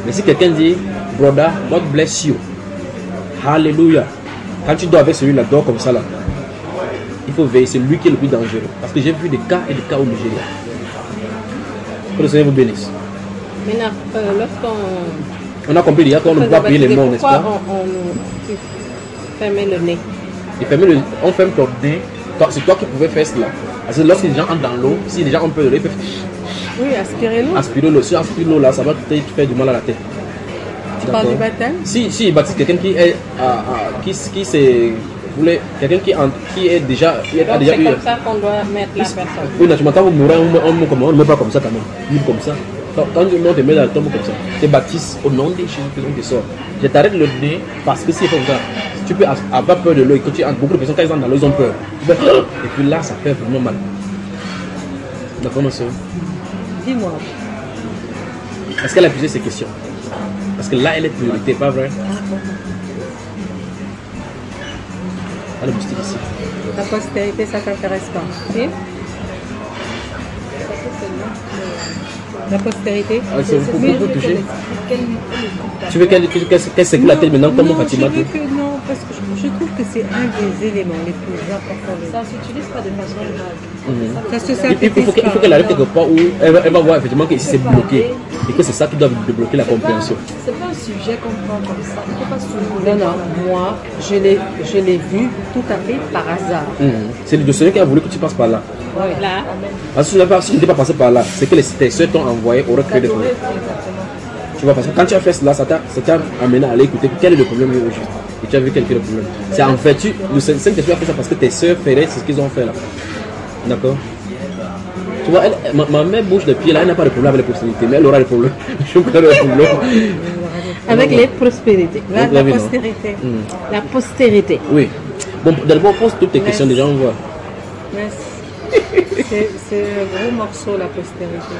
Mais si quelqu'un dit, brother, God bless you. Alléluia. Quand tu dors avec celui-là, dors comme ça là. Il faut veiller, c'est lui qui est le plus dangereux. Parce que j'ai vu des cas et des cas au Nigeria. Que le Seigneur vous bénisse. Maintenant, lorsqu'on... On a compris déjà qu'on ne peut pas payer les morts, n'est-ce pas? Pourquoi on fermait le nez? On ferme ton nez. C'est toi qui pouvais faire cela. Parce que lorsque les gens entrent dans l'eau, si les gens ont peur de l'eau, ils peuvent Oui, aspirer l'eau. aspirer l'eau. Si aspire l'eau là, ça va te faire du mal à la tête. Tu parles du baptême? Si il baptise quelqu'un qui est qui s'est voulait quelqu'un qui est déjà a Donc déjà c'est eu. comme ça qu'on doit mettre la personne. Oui, naturellement, vous mourrez, on ne met pas comme ça quand même. Libre comme ça. Quand on te met dans le tombeau comme ça, tu baptises au nom des Jésus, on te sort. Je t'arrête le nez parce que si c'est comme ça, tu peux avoir peur de l'eau. Et quand tu as beaucoup de personnes, quand ils entrent dans l'eau, ils ont peur. Et puis là, ça fait vraiment mal. D'accord, ma soeur? Dis-moi. Est-ce qu'elle a posé ces questions? Parce que là, elle est priorité, pas vrai? Ah, le moustique ici. La postérité, ça t'intéresse pas? Si? La postérité? Ah, c'est beaucoup touché. Tu veux qu'elle secoue la tête maintenant comme Non, Fatima? je veux que non, parce que je trouve que c'est un des éléments les plus importants. Ça ne s'utilise pas de façon grave. Ça se Il faut qu'elle arrive quelque part où elle va voir effectivement que ici c'est bloqué et que c'est ça qui doit débloquer la compréhension. C'est pas un sujet qu'on prend comme ça. Il ne faut pas se Non, moi, je l'ai vu tout à fait par hasard. C'est le Seigneur qui a voulu que tu passes par là. Là, Parce que si tu n'étais pas passé par là, c'est que tes soeurs t'ont envoyé, auraient créé des problèmes. Tu vois, parce que quand tu as fait cela, ça t'a amené à aller écouter quel est le problème aujourd'hui. Et tu as vu quel est le problème. C'est en vertu, le Saint-Esprit a fait ça parce que tes soeurs feraient ce qu'ils ont fait là. D'accord? Tu vois, ma mère bouge de pied là, elle n'a pas de problème avec les prospérités, mais elle aura des problèmes. Je crois le problème. avec les prospérités. La postérité. La postérité. Oui. Bon, d'abord, pose toutes tes questions, déjà on voit. Merci. C'est un gros morceau, la postérité.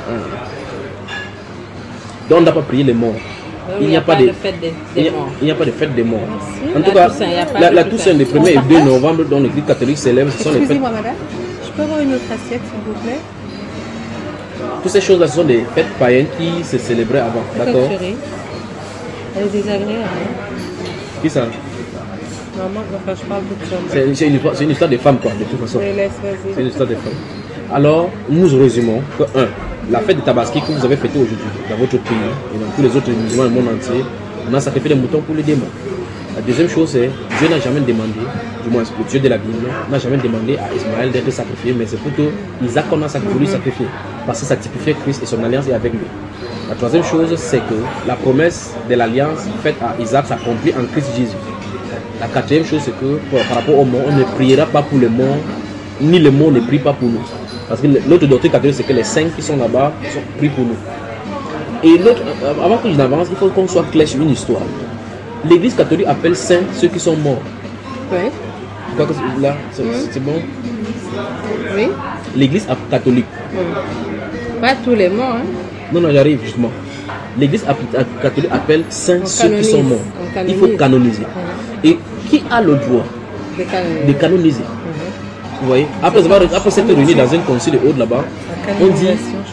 Donc on n'a pas prié les morts. Il n'y a pas de fête des morts. Il n'y a pas de fête des morts. En La tout cas, Toussaint, il y a pas de la Toussaint. Toussaint du 1er et 2 novembre, dont l'Église catholique célèbre, ce sont les fêtes. Excusez-moi, madame. Je peux avoir une autre assiette, s'il vous plaît? Toutes ces choses-là, ce sont des fêtes païennes qui se célébraient avant. D'accord? Chérie. Elle est désagréable, hein? Qui ça? Maman, enfin, je parle toute seule. C'est une histoire de femmes, quoi, de toute façon. Je laisse, C'est vas-y. une histoire de femmes. Alors, nous résumons que 1. La fête de Tabaski que vous avez fêtée aujourd'hui dans votre pays et dans tous les autres musulmans du monde entier, on a sacrifié des moutons pour les démons. La deuxième chose, c'est Dieu n'a jamais demandé, du moins le Dieu de la Bible, n'a jamais demandé à Ismaël d'être sacrifié, mais c'est plutôt Isaac qu'on a voulu sacrifier, parce que ça typifiait Christ et son alliance est avec lui. La troisième chose, c'est que la promesse de l'alliance faite à Isaac s'accomplit en Christ Jésus. La quatrième chose, c'est que par rapport aux morts, on ne priera pas pour les morts, ni les morts ne prient pas pour nous. Parce que l'autre doctrine catholique, c'est que les saints qui sont là-bas prient pour nous. Et l'autre, avant que je n'avance, il faut qu'on soit clair sur une histoire. L'église catholique appelle saints ceux qui sont morts. Oui. Tu crois que là, c'est bon? Oui. L'église catholique. Pas tous les morts, hein. Non, j'arrive justement. L'église catholique appelle saints ceux qui sont morts. Il faut canoniser. Et qui a le droit de canoniser? Vous voyez, après s'être réunis dans un concile haut là-bas, on dit,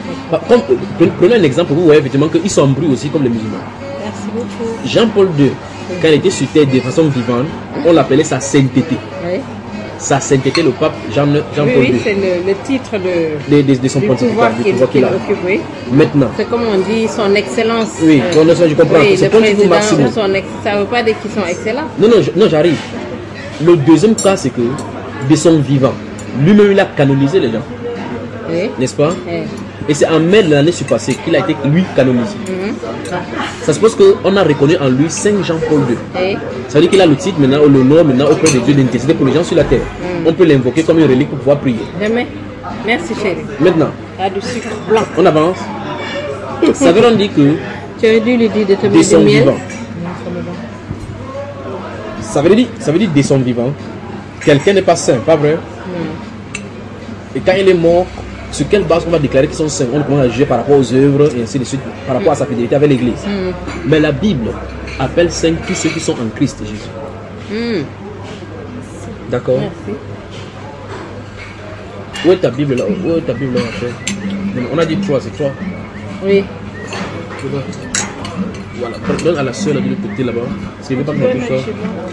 prenez un exemple, vous voyez effectivement qu'ils sont bruits aussi comme les musulmans. Merci beaucoup. Jean-Paul II, quand il était sur terre de façon vivante, on l'appelait sa sainteté. Oui. Sa sainteté, le pape Jean-Paul Oui, II. c'est le titre De son du pontificat, pouvoir du pouvoir qu'il qu'il a. occupe. Oui. Maintenant, C'est comme on dit, son excellence. oui, je comprends. Oui, C'est le comme si vous président, maximum. ça ne veut pas dire qu'ils sont excellents. Non, j'arrive. Le deuxième cas, c'est que de son vivant, lui-même il a canonisé les gens, Oui. n'est-ce pas? Oui. Et c'est en mai de l'année surpassée qu'il a été lui canonisé. Ça suppose qu'on a reconnu en lui Saint Jean-Paul II. Oui. Ça veut dire qu'il a le titre maintenant, l'honneur maintenant auprès de Dieu d'intercéder pour les gens sur la terre. On peut l'invoquer comme une relique pour pouvoir prier. Jamais. Merci chérie. Maintenant, Il y a du sucre blanc. on avance. Ça veut dire que Tu aurais dû lui dire de te de mettre son du miel. vivant. Ça veut dire de son vivant. Quelqu'un n'est pas saint, pas vrai? Et quand il est mort, sur quelle base on va déclarer qu'ils sont saints? On commence à juger par rapport aux œuvres et ainsi de suite, par rapport à sa fidélité avec l'Église. Mais la Bible appelle saints tous ceux qui sont en Christ Jésus. D'accord? Merci. Où est ta Bible là? Où est ta Bible là en fait? On a dit 3, c'est 3. Oui. Voilà, donne à la soeur de l'autre côté là-bas. Parce qu'il ne veut pas que mon fort.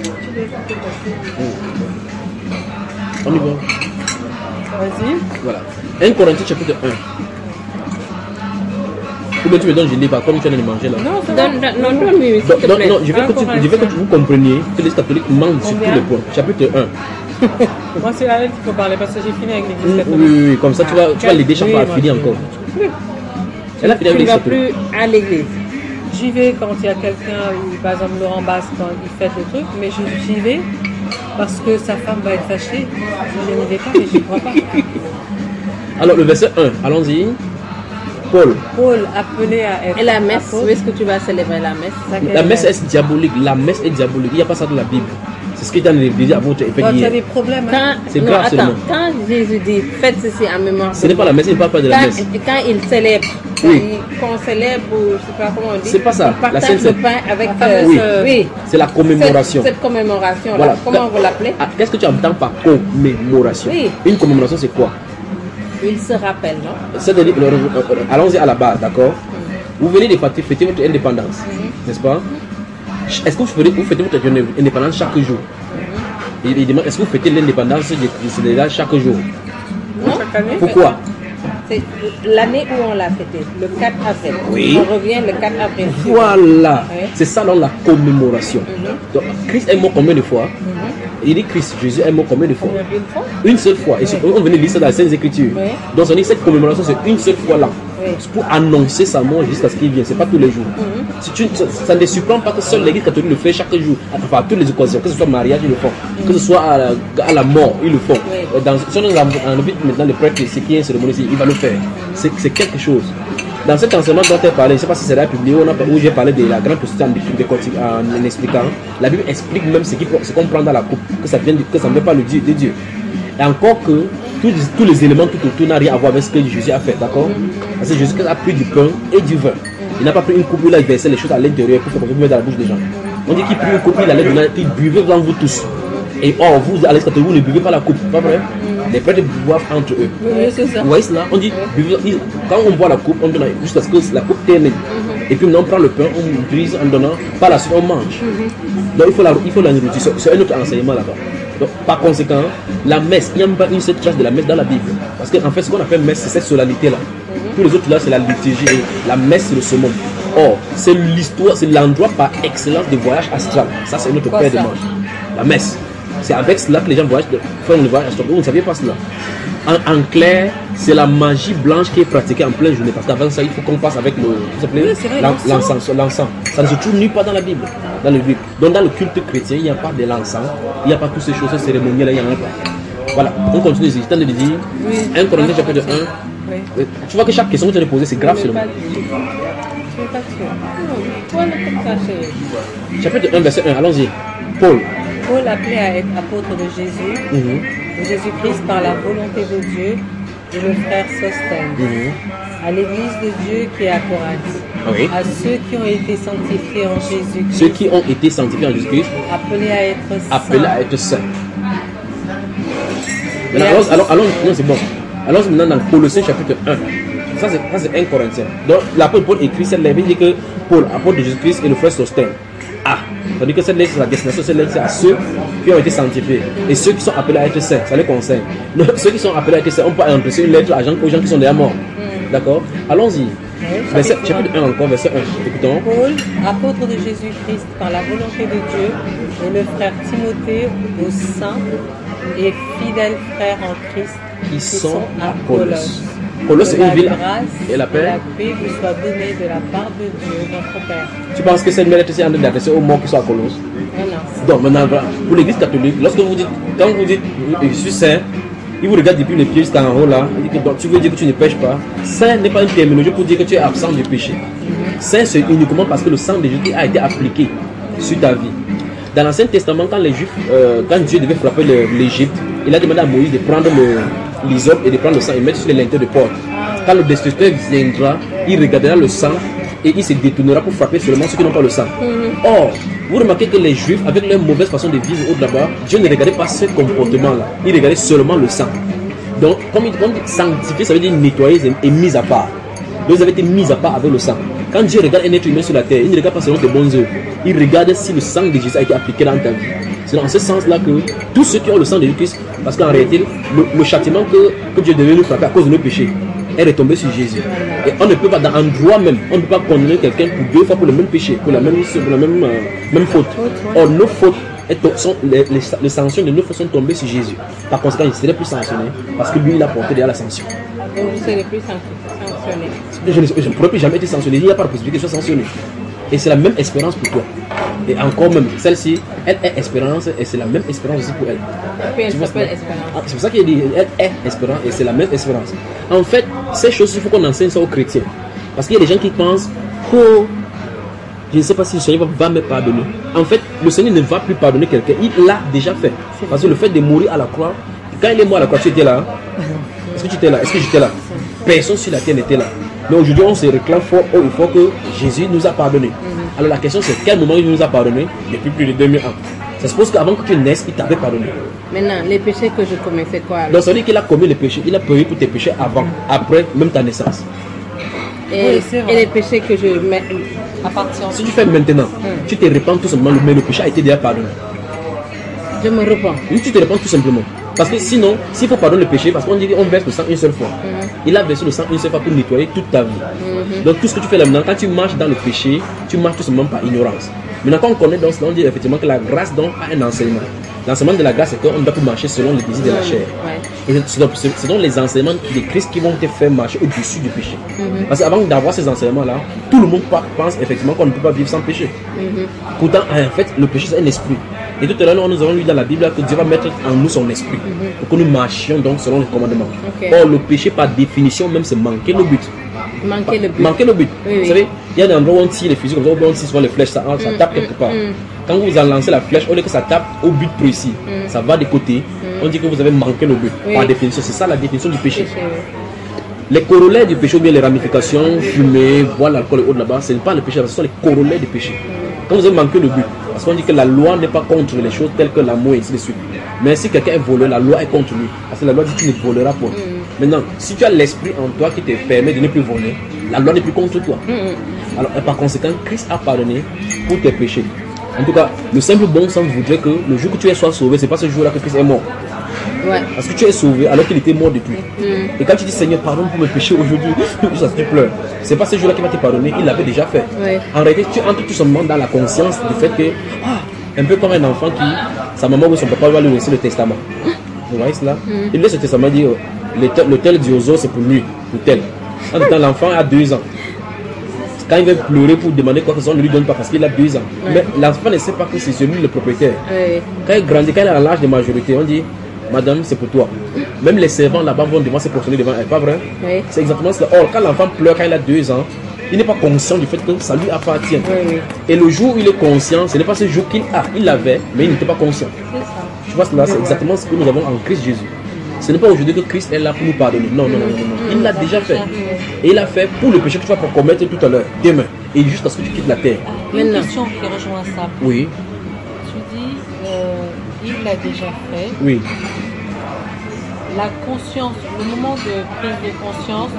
On y va. Vas-y. Voilà. 1 Corinthiens chapitre 1. Ou bien tu me donnes, je lis pas, comme tu viens de manger là. Non, ça va. Donne-lui, s'il te Non, plaît. non, je veux que vous compreniez que les catholiques mentent sur tous Combien? les points. Chapitre 1. Moi, c'est à elle qu'il faut parler parce que j'ai fini avec l'église Oui, catholique. oui, oui, comme ça tu vas l'aider chaque fois à moi, finir je- encore. Elle a fini Tu avec ne les vas catholiques. plus à l'église. J'y vais quand il y a quelqu'un, par exemple Laurent Basse, quand il fait le truc, mais j'y vais parce que sa femme va être fâchée. Je n'y vais pas, mais j'y crois pas. Alors le verset 1, allons-y. Paul. Paul appelé à être Et la messe, apôtre, où est-ce que tu vas célébrer la messe? ça qu'elle La messe est. est diabolique. La messe est diabolique. Il n'y a pas ça dans la Bible. C'est ce qui est en église à votre effet Quand tu as hier. des problèmes, hein. Quand, C'est non, grave, attends, seulement. quand Jésus dit faites ceci en mémoire Ce de n'est pas moi, la messe, il ne parle pas de la messe. quand il célèbre, Oui. qu'on célèbre, ou je sais pas comment on dit, C'est pas ça, il la partage Sainte le Seine. pain avec Oui. oui. C'est la commémoration. Cette commémoration, Voilà. comment vous l'appelez? Ah, qu'est-ce que tu entends par commémoration? Oui. Une commémoration, c'est quoi? Il se rappelle, non? C'est-à-dire, allons-y à la base, d'accord? Vous venez de fêter votre indépendance, n'est-ce pas? Est-ce que vous fêtez votre indépendance chaque jour? Il demande, est-ce que vous fêtez l'indépendance de là chaque jour? Non? Chaque année, Pourquoi? C'est l'année où on l'a fêté, le 4 avril. Oui. On revient le 4 avril. Voilà, Oui. c'est ça dans la commémoration. Donc, Christ est mort combien de fois? Il dit Christ, Jésus est mort combien de fois? combien de fois? Une seule fois. Et on venait lire ça dans les Saintes Écritures. Oui. Donc on dit cette commémoration, c'est une seule fois là. Oui. C'est pour annoncer sa mort jusqu'à ce qu'il vienne. C'est pas tous les jours. Si ça ne surprend pas que seule l'Église catholique le fait chaque jour. Enfin, à toutes les occasions. Que ce soit mariage, ils le font. Que ce soit à la mort, ils le font. Oui. Si on invite maintenant le prêtre, c'est qui est une cérémonie, il va le faire. C'est quelque chose. Dans cet enseignement dont elle parlait, je ne sais pas si c'est là publié où j'ai parlé de la grande prostitution en expliquant. La Bible explique même ce qu'on prend dans la coupe, que ça ne vient pas de Dieu. Et encore que tous les éléments tout autour n'ont rien à voir avec ce que Jésus a fait, d'accord? Parce que Jésus a pris du pain et du vin. Il n'a pas pris une coupe où il a versé les choses à l'intérieur pour que vous mettre dans la bouche des gens. On dit qu'il prit une coupe, il allait donner, il buvait devant vous tous. Et or, vous, à l'extérieur, vous ne buvez pas la coupe, pas vrai? Les prêtres boivent entre eux. Oui, c'est ça. Vous voyez cela? On dit, quand on boit la coupe, on donne jusqu'à ce que la coupe termine. Et puis maintenant on prend le pain, on brise en donnant, par la suite on mange. Donc il faut la nourriture. C'est un autre enseignement là-bas. Donc par conséquent, la messe, il n'y a même pas une seule trace de la messe dans la Bible. Parce qu'en fait, ce qu'on appelle messe, c'est cette solennité-là. Tous les autres là, c'est la liturgie. Et la messe, c'est le summum. Or, c'est l'histoire, c'est l'endroit par excellence de voyage astral. Ça, c'est notre Quoi, père ça? dimanche. La messe. C'est avec cela que les gens font le voyage astral. Vous ne saviez pas cela. En clair, c'est la magie blanche qui est pratiquée en pleine journée. Parce qu'avant ça, il faut qu'on passe avec le, Oui, c'est vrai, l'encens. Ça ne se trouve nulle part dans la Bible. Dans le Bible. Donc dans le culte chrétien, il n'y a pas de l'encens. Il n'y a pas toutes ces choses cérémonielles, il n'y en a pas. Voilà, on continue. Je t'en ai dit. 1 Corinthiens chapitre 1. Oui. Tu vois que chaque question que tu as posée, c'est grave Je ne seulement. suis pas sûre. Pourquoi le comme ça, chérie? Chapitre 1, verset 1, allons-y. Paul. Paul appelé à être apôtre de Jésus, de Jésus-Christ par la volonté de Dieu, et le frère Sosthène, à l'église de Dieu qui est à Corinthe, Oui. à ceux qui ont été sanctifiés en Jésus-Christ, Ceux qui ont été sanctifiés en Jésus-Christ, appelés à être appelés à saints. être saints. Maintenant, allons, non, c'est bon. Allons maintenant dans Colossiens chapitre 1. Ça, c'est 1 Corinthiens. Donc, l'apôtre Paul écrit cette lettre, il dit que Paul, apôtre de Jésus-Christ, et le frère Sosthène. Ah, tandis que cette lettre, c'est la destination, cette lettre, c'est à ceux qui ont été sanctifiés. Et ceux qui sont appelés à être saints, ça les concerne. Donc, ceux qui sont appelés à être saints, on peut adresser une lettre aux gens qui sont déjà morts. D'accord? Allons-y. Chapitre 1 encore, verset 1. Écoutons. Paul, apôtre de Jésus-Christ par la volonté de Dieu, et le frère Timothée aux saints et fidèles frères en Christ Qui sont à Colosse. Colosse. Colosse, c'est Que une la ville. grâce Et la paix. vous soit donnée de la part de Dieu, notre Père. Tu penses que cette lettre, c'est en train d'adresser aux morts qui sont à Colosse? Non, non. Donc maintenant, voilà, pour l'église catholique, lorsque vous dites, quand vous dites je suis saint, il vous regarde depuis les pieds jusqu'en haut là, il dit que donc, tu veux dire que tu ne pêches pas. Saint n'est pas une terminologie pour dire que tu es absent du péché. Saint, c'est uniquement parce que le sang de Jésus a été appliqué sur ta vie. Dans l'Ancien Testament, quand les Juifs, quand Dieu devait frapper l'Égypte, il a demandé à Moïse de prendre l'hysope et de prendre le sang et mettre sur les lintels de porte. Quand le destructeur viendra, il regardera le sang et il se détournera pour frapper seulement ceux qui n'ont pas le sang. Or, vous remarquez que les Juifs, avec leur mauvaise façon de vivre au là-bas, Dieu ne regardait pas ce comportement-là. Il regardait seulement le sang. Donc, comme il dit sanctifier, ça veut dire nettoyer et mis à part. Donc ils avaient été mis à part avec le sang. Quand Dieu regarde un être humain sur la terre, il ne regarde pas selon tes bonnes œuvres. Il regarde si le sang de Jésus a été appliqué dans ta vie. C'est dans ce sens-là que tous ceux qui ont le sang de Jésus-Christ, parce qu'en réalité, le châtiment que Dieu devait nous frapper à cause de nos péchés est retombé sur Jésus. Et on ne peut pas, dans un droit même, on ne peut pas condamner quelqu'un pour 2 fois pour le même péché, pour la même faute. Or, nos fautes, les sanctions de nos fautes sont tombées sur Jésus. Par conséquent, il serait plus sanctionné parce que lui, il a porté déjà la sanction. Donc vous serez plus sanctionné. Je ne pourrais plus jamais être sanctionné. Il n'y a pas de possibilité que je sois sanctionné. Et c'est la même espérance pour toi. Et encore même, celle-ci, elle est espérance et c'est la même espérance aussi pour elle. Et puis elle s'appelle espérance. C'est pour ça qu'il dit elle est espérance et c'est la même espérance. En fait, ces choses, il faut qu'on enseigne ça aux chrétiens. Parce qu'il y a des gens qui pensent, oh, je ne sais pas si le Seigneur va me pardonner. En fait, le Seigneur ne va plus pardonner quelqu'un. Il l'a déjà fait. Parce que le fait de mourir à la croix, quand il est mort à la croix, tu étais là. Est-ce que tu étais là? Est-ce que j'étais là? Personne sur la terre n'était là. Mais aujourd'hui, on se réclame fort haut et fort que Jésus nous a pardonné. Alors la question c'est quel moment il nous a pardonné? Depuis plus de 2000 ans. Ça suppose qu'avant que tu naisses, il t'avait pardonné. Maintenant, les péchés que je commets, c'est quoi alors? Donc ça veut dire qu'il a commis les péchés, il a payé pour tes péchés avant, après, même ta naissance. Et les péchés que je mets à partir. Si tu fais maintenant, tu te répands tout simplement, mais le péché a été déjà pardonné. Je me repens. Oui, tu te répands tout simplement. Parce que sinon, s'il faut pardonner le péché, parce qu'on dit qu'on verse le sang une seule fois. Il a versé le sang une seule fois pour nettoyer toute ta vie. Donc tout ce que tu fais là maintenant, quand tu marches dans le péché, tu marches tout simplement par ignorance. Maintenant, quand on connaît donc cela, on dit effectivement que la grâce donc a un enseignement. L'enseignement de la grâce, c'est qu'on doit plus marcher selon les désirs de la chair. Et c'est donc les enseignements de Christ qui vont te faire marcher au-dessus du péché. Parce qu'avant d'avoir ces enseignements-là, tout le monde pense effectivement qu'on ne peut pas vivre sans péché. Pourtant, en fait, le péché c'est un esprit. Et tout à l'heure, nous avons lu dans la Bible que Dieu va mettre en nous son esprit pour que nous marchions donc selon les commandements. Or, le péché par définition même, c'est manquer le but. Manquer le but. Oui, vous savez, il y a des endroits où on tire les fusils, comme ça, où on tire souvent les flèches, ça tape quelque part. Quand vous en lancez la flèche, au lieu que ça tape au but précis, ça va de côté, on dit que vous avez manqué le but. Par définition, c'est ça la définition du péché. Les corollaires du péché ou bien les ramifications, fumer, boire l'alcool et autres là-bas, ce n'est pas le péché, ce sont les corollaires du péché. Quand vous avez manqué le but, parce qu'on dit que la loi n'est pas contre les choses telles que l'amour et ainsi de suite. Mais si quelqu'un est voleur, la loi est contre lui. Parce que la loi dit qu'il ne volera pas. Maintenant, si tu as l'esprit en toi qui te permet de ne plus voler, la loi n'est plus contre toi. Alors, par conséquent, Christ a pardonné pour tes péchés. En tout cas, le simple bon sens voudrait que le jour que tu es soit sauvé, c'est pas ce jour-là que Christ est mort. Parce que tu es sauvé alors qu'il était mort depuis. Et quand tu dis Seigneur, pardonne pour mes péchés aujourd'hui, tu pleures. C'est pas ce jour-là qu'il va te pardonner, il l'avait déjà fait. En réalité, tu entres tout simplement dans la conscience du fait que, un peu comme un enfant qui, sa maman ou son papa va lui laisser le testament. Vous voyez cela? Il laisse le testament, dit le tel dioso c'est pour lui, pour tel. En tout temps, l'enfant a 2 ans. Quand il va pleurer pour demander quoi que ce soit, on ne lui donne pas parce qu'il a 2 ans. Mais l'enfant ne sait pas que c'est lui le propriétaire. Quand il grandit, quand il est à l'âge de majorité, on dit madame, c'est pour toi. Même les servants là-bas vont devoir se prosterner devant elle, pas vrai? C'est exactement cela. Or, quand l'enfant pleure, quand il a 2 ans, il n'est pas conscient du fait que ça lui appartient. Et le jour où il est conscient, ce n'est pas ce jour qu'il a, il l'avait, mais il n'était pas conscient. Tu vois cela, c'est exactement ce que nous avons en Christ Jésus. Ce n'est pas aujourd'hui que Christ est là pour nous pardonner. Non. Il l'a déjà fait. Et il l'a fait pour le péché que tu vas commettre tout à l'heure, demain, et jusqu'à ce que tu quittes la terre. Une question qui rejoint ça. Oui. Tu dis, il l'a déjà fait. Oui. La conscience, le moment de prise de conscience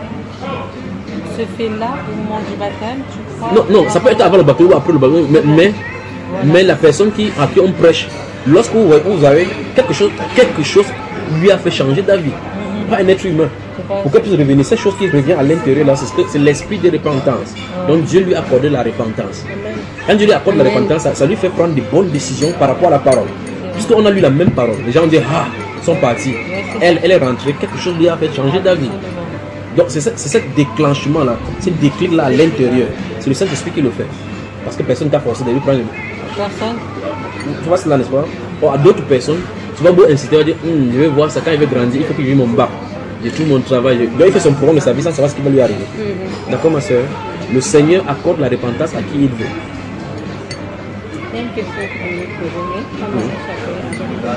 se fait là, au moment du baptême, tu crois? Non, ça peut être avant le baptême ou après le baptême, mais la personne à qui on prêche, lorsque vous avez quelque chose lui a fait changer d'avis, pas un être humain. Pour qu'elle puisse revenir, cette chose qui revient à l'intérieur là, c'est l'esprit de repentance. Donc Dieu lui a accordé la repentance. Quand Dieu lui accorde la repentance, ça lui fait prendre de bonnes décisions par rapport à la parole. Puisqu'on a lu la même parole, les gens ont dit ils sont partis. Elle est rentrée, quelque chose lui a fait changer d'avis. Donc c'est ce déclenchement là, ce déclic là à l'intérieur. C'est le Saint-Esprit qui le fait. Parce que personne t'a forcé de lui prendre. Personne. Tu vois cela, n'est-ce pas? Or, à d'autres personnes, tu vas beau inciter à dire je vais voir ça quand il va grandir, il faut que je vive mon bac. J'ai tout mon travail. Donc il fait son programme de sa vie sans savoir ce qui va lui arriver. D'accord, ma soeur? Le Seigneur accorde la repentance à qui il veut. Une question pour nous poser. Comment ça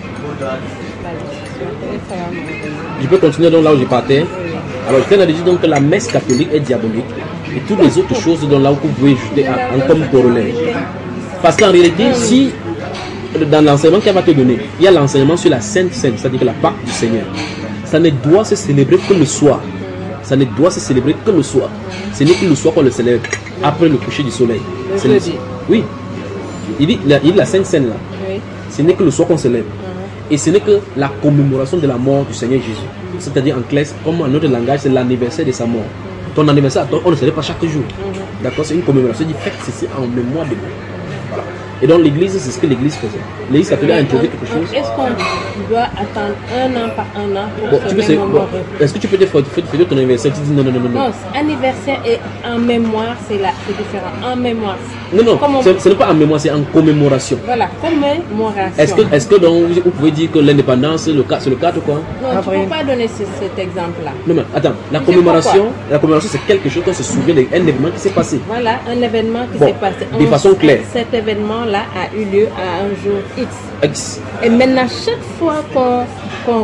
s'appelle? Je peux continuer donc là où je partais. Alors je t'ai dit donc que la messe catholique est diabolique et toutes les autres choses dont là où vous pouvez ajouter en comme corollaire. Parce qu'en réalité, si dans l'enseignement qu'elle va te donner, il y a l'enseignement sur la Sainte Seine, c'est-à-dire que la Pâque du Seigneur. Ça ne doit se célébrer que le soir. ça ne doit se célébrer que le soir. Ce n'est que le soir qu'on le célèbre, après le coucher du soleil. Le C'est jeudi. Oui. Il dit la Sainte Seine là. Oui. Ce n'est que le soir qu'on célèbre. Et ce n'est que la commémoration de la mort du Seigneur Jésus. C'est-à-dire en classe, comme en notre langage, c'est l'anniversaire de sa mort. Ton anniversaire, on ne le célèbre pas chaque jour. D'accord, c'est une commémoration. Il dit faites ceci en mémoire de moi. Voilà. Et donc l'église, c'est ce que l'église faisait. L'église catholique a introduit quelque chose. Est-ce qu'on doit attendre un an par un an pour Bon, ce tu sais, même bon, moment? est-ce que tu peux te fêter ton anniversaire? Tu dis non. Non, anniversaire et en mémoire, c'est différent. En mémoire. Non, Comment- ce n'est pas en mémoire, c'est en commémoration. Voilà, commémoration. Est-ce que donc vous pouvez dire que l'indépendance, c'est le 4 quoi? Non, tu ne peux pas donner cet exemple-là. Non mais attends, la Tu sais commémoration c'est quelque chose qu'on se souvient d'un événement qui s'est passé. Voilà, un événement qui Bon, s'est passé. de façon claire. Cet événement-là a eu lieu à un jour X. Ex. Et maintenant, chaque fois qu'on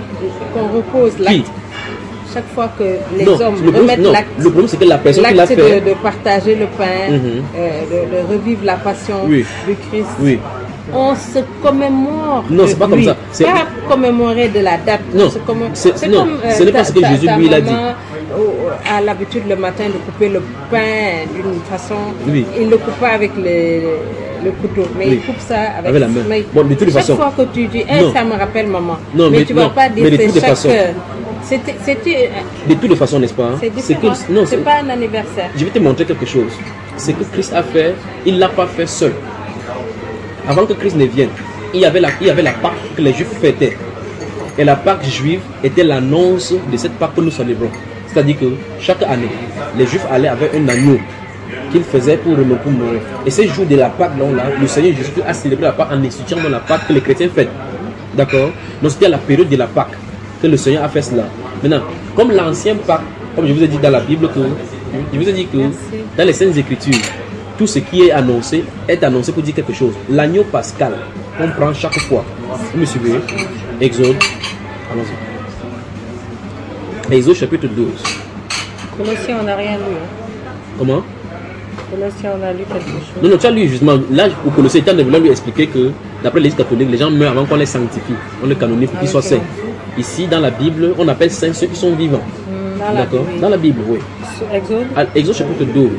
repose Qui? l'acte, chaque fois que les Non, hommes le problème, remettent non, l'acte, le problème c'est que la personne qui l'a l'acte fait. de partager le pain, Mhm. de revivre la passion Oui. du Christ, Oui. on se commémore. Non, de c'est pas comme lui. ça. C'est- Pas commémorer de la date. Non, C'est comme, c'est- non, ce n'est pas ce que Jésus, lui, il a dit. A l'habitude le matin de couper le pain d'une façon. Oui. Il ne le coupe pas avec le couteau, mais Oui. il coupe ça avec Avec la main. mais Bon, de toutes les chaque façons. fois que tu dis, Non. ça me rappelle maman. Non, mais mais tu ne vas non. pas dire Mais de c'est toutes les chaque. façons. C'était. De toutes les façons, n'est-ce pas? C'est que différent. non, C'est pas un anniversaire. Je vais te montrer quelque chose. Ce que Christ a fait, il ne l'a pas fait seul. Avant que Christ ne vienne, il y avait la Pâque que les Juifs fêtaient. Et la Pâque juive était l'annonce de cette Pâque que nous célébrons. C'est-à-dire que chaque année, les Juifs allaient avec un agneau qu'ils faisaient pour mourir. Et ce jour de la Pâque, là, le Seigneur Jésus a célébré la Pâque en instituant dans la Pâque que les chrétiens fêtent. D'accord? Donc c'était à la période de la Pâque que le Seigneur a fait cela. Maintenant, comme l'ancien Pâque, comme je vous ai dit dans la Bible, je vous ai dit que dans les Saintes Écritures, tout ce qui est annoncé pour dire quelque chose. L'agneau pascal, on prend chaque fois. Vous me suivez? Exode. Allons-y. Exode chapitre 12. Colossiens, on n'a rien lu. Hein. Comment? Colossiens, on a lu quelque chose. Non, tu as lu justement. Là, au Colossiens, il vouloir lui expliquer que d'après l'Église catholique, les gens meurent avant qu'on les sanctifie. On les canonise pour qu'ils soient saints. Ici, dans la Bible, on appelle saints ceux qui sont vivants. Dans la D'accord? Bible. Dans la Bible, oui. Exode, Exode chapitre 12.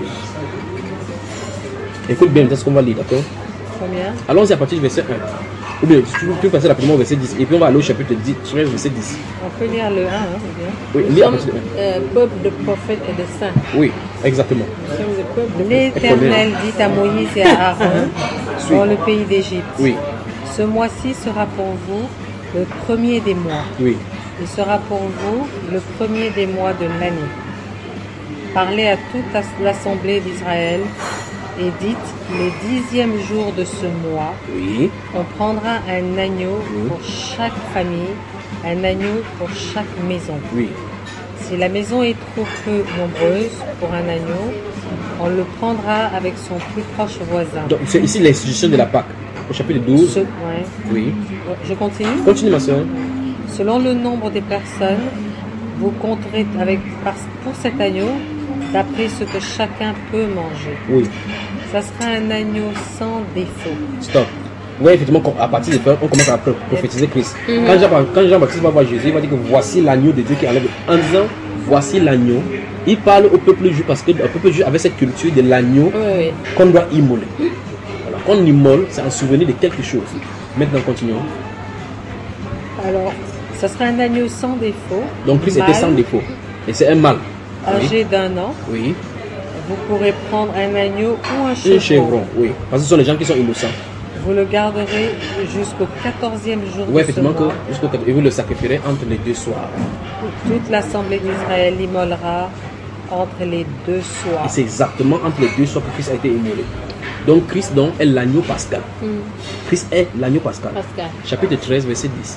Écoute bien, c'est ce qu'on va lire, d'accord? combien? Allons-y à partir du verset 1. Ou bien, tu peux passer rapidement au verset 10. Et puis on va aller au chapitre 10, sur le verset 10. On peut lire le 1, hein, ou bien? Oui, Nous lis à sommes partir du 1. peuple de prophètes et de saints. Oui, exactement. Nous sommes le peuple de L'Éternel dit à Moïse et à Aaron dans le pays d'Égypte. Oui, Ce mois-ci sera pour vous le premier des mois. oui, Il sera pour vous le premier des mois de l'année. Parlez à toute l'assemblée d'Israël et dites, le 10e jour de ce mois, oui, on prendra un agneau pour chaque famille, un agneau pour chaque maison. oui. Si la maison est trop peu nombreuse pour un agneau, on le prendra avec son plus proche voisin. Donc, c'est ici l'institution de la Pâque. Au chapitre 12. Ouais. Oui. Je continue. Continue, ma soeur. Selon le nombre des personnes, vous compterez pour cet agneau d'après ce que chacun peut manger. Oui. Ça sera un agneau sans défaut. Stop. Oui, effectivement, à partir de là, on commence à prophétiser Christ. Quand Jean-Baptiste va voir Jésus, il va dire que voici l'agneau de Dieu qui enlève. En disant, voici l'agneau, il parle au peuple juif parce que le peuple juif avait cette culture de l'agneau Oui. qu'on doit immoler. Voilà. Quand on immole, c'est en souvenir de quelque chose. Maintenant, continuons. Alors, ça sera un agneau sans défaut. Donc, Christ était mâle, sans défaut. Et c'est un mâle. Oui. âgé d'1 an. Oui. Vous pourrez prendre un agneau ou un Un chevreau. chevron, oui. Parce que ce sont les gens qui sont innocents. Vous le garderez jusqu'au 14e jour Oui, de ce effectivement, mois. et vous le sacrifierez entre les deux soirs. Toute l'assemblée d'Israël l'immolera entre les deux Et soirs. c'est exactement entre les deux soirs que Christ a été immolé. Donc, Christ donc, est l'agneau pascal. Christ est l'agneau pascal. Pascal. Chapitre 13, verset 10.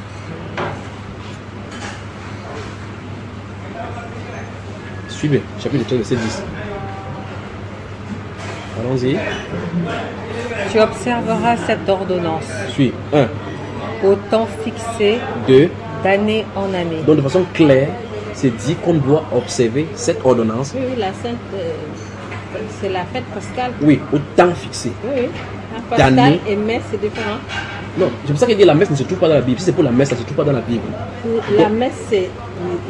Suivez, chapitre 13, verset 10. Allons-y. Tu observeras cette ordonnance Suis. 1, au temps fixé 2. d'année en année. Donc, de façon claire, c'est dit qu'on doit observer cette ordonnance. Oui, oui, la sainte, c'est la fête pascale. Oui, au temps fixé. Oui, oui. La Pascal D'année. et messe, c'est différent. Non, c'est pour ça qu'il dit la messe ne se trouve pas dans la Bible. Si c'est pour la messe, ça ne se trouve pas dans la Bible. La messe, c'est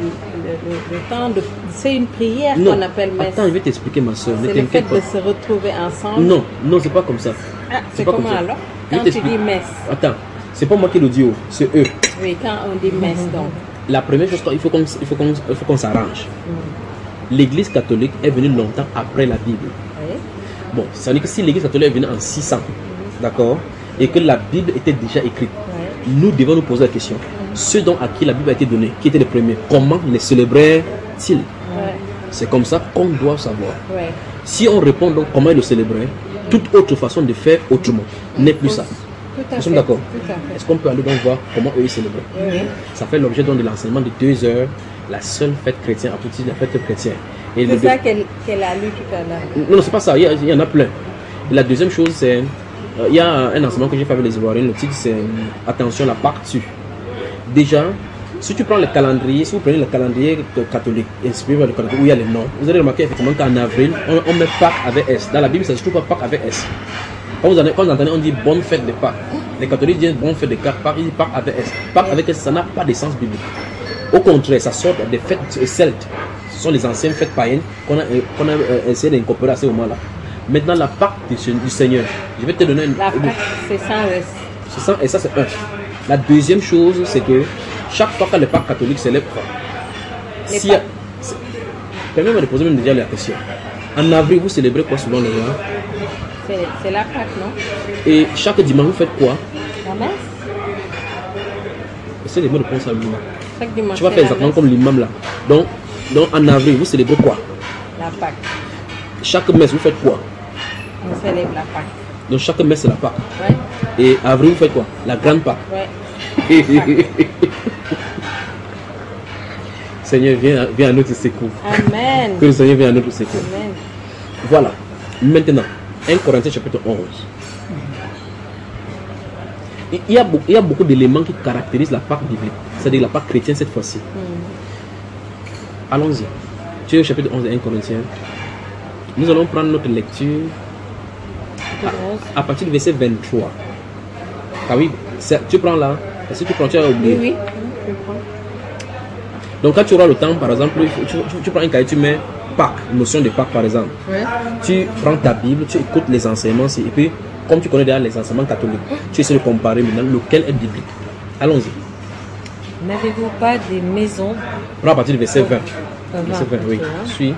le temps de... C'est une prière Non, qu'on appelle messe. attends, je vais t'expliquer, ma soeur. Ne C'est le fait t'inquiète pas. de se retrouver ensemble. Non, non, c'est pas comme ça. Ah, c'est pas comment comme ça. alors? Je Quand tu t'explique. dis messe. Attends, c'est pas moi qui le dis, oh, c'est eux. Oui, quand on dit messe, donc. La première chose, il faut qu'on s'arrange. L'Église catholique est venue longtemps après la Bible. Oui. Bon, ça veut dire que si l'Église catholique est venue en 600, d'accord, et que la Bible était déjà écrite, nous devons nous poser la question. Ceux dont à qui la Bible a été donnée, qui étaient les premiers, comment les célébraient-ils? C'est comme ça qu'on doit savoir. Ouais. Si on répond donc comment ils le célébraient, toute autre façon de faire autrement n'est plus ça. Tout à Nous fait. sommes d'accord. Tout à fait. Est-ce qu'on peut aller donc voir comment eux ils célébraient? Oui. Ça fait l'objet donc de l'enseignement de 2 heures, la seule fête chrétienne, à partir de la fête chrétienne. Et C'est ça qu'elle a lu tout à l'heure. Non, c'est pas ça, il y en a plein. Et la deuxième chose, c'est il y a un enseignement que j'ai fait avec les Ivoiriens, le titre c'est attention, la Pâque tue. Déjà, si tu prends le calendrier, si vous prenez le calendrier catholique, inspiré par le calendrier où il y a les noms, vous allez remarquer effectivement qu'en avril, on met Pâques avec S. Dans la Bible, ça ne se trouve pas Pâques avec S. Quand vous entendez, on dit bonne fête de Pâques. Les catholiques disent bonne fête de Pâques, ils disent Pâques avec S. Pâques avec S, ça n'a pas de sens biblique. Au contraire, ça sort des fêtes celtes. Ce sont les anciennes fêtes païennes qu'on a essayé d'incorporer à ce moment-là. Maintenant, la Pâque du Seigneur, je vais te donner une... La Pâque, c'est sans S. C'est ça, et ça c'est un. La deuxième chose, c'est que chaque fois que le Pâques catholique célèbre, si permettez-moi de poser même déjà la question. En avril, vous célébrez quoi selon les gens? C'est la Pâque, non? Et chaque dimanche, vous faites quoi? La messe? Essayez de me répondre à lui. Chaque dimanche. Tu vas c'est faire la exactement messe. comme l'imam là. Donc en avril, vous célébrez quoi? La Pâque. Chaque messe, vous faites quoi? On célèbre la Pâque. Donc chaque messe, c'est la Pâque. Ouais. Et avril, vous faites quoi? La grande Pâque. Ouais. Seigneur, viens à notre secours. Amen. Que le Seigneur vienne à notre secours. Amen. Voilà. Maintenant, 1 Corinthiens chapitre 11. Il y a beaucoup d'éléments qui caractérisent la Pâque biblique, c'est-à-dire la Pâque chrétienne cette fois-ci. Allons-y. Tu es au chapitre 11 de 1 Corinthiens. Nous allons prendre notre lecture à partir du verset 23. Ah oui, tu prends là. Est-ce que tu prends, tu as oublié? Oui, oui. Je prends. Donc quand tu auras le temps, par exemple, tu prends un cahier, tu mets Pâques, notion de Pâques par exemple. Ouais. Tu prends ta Bible, tu écoutes les enseignements, et puis, comme tu connais déjà les enseignements catholiques, tu essaies de comparer maintenant lequel est biblique. Allons-y. N'avez-vous pas des maisons Prends à partir du verset 20. 20, Verset 20, oui. ok, hein. Suis.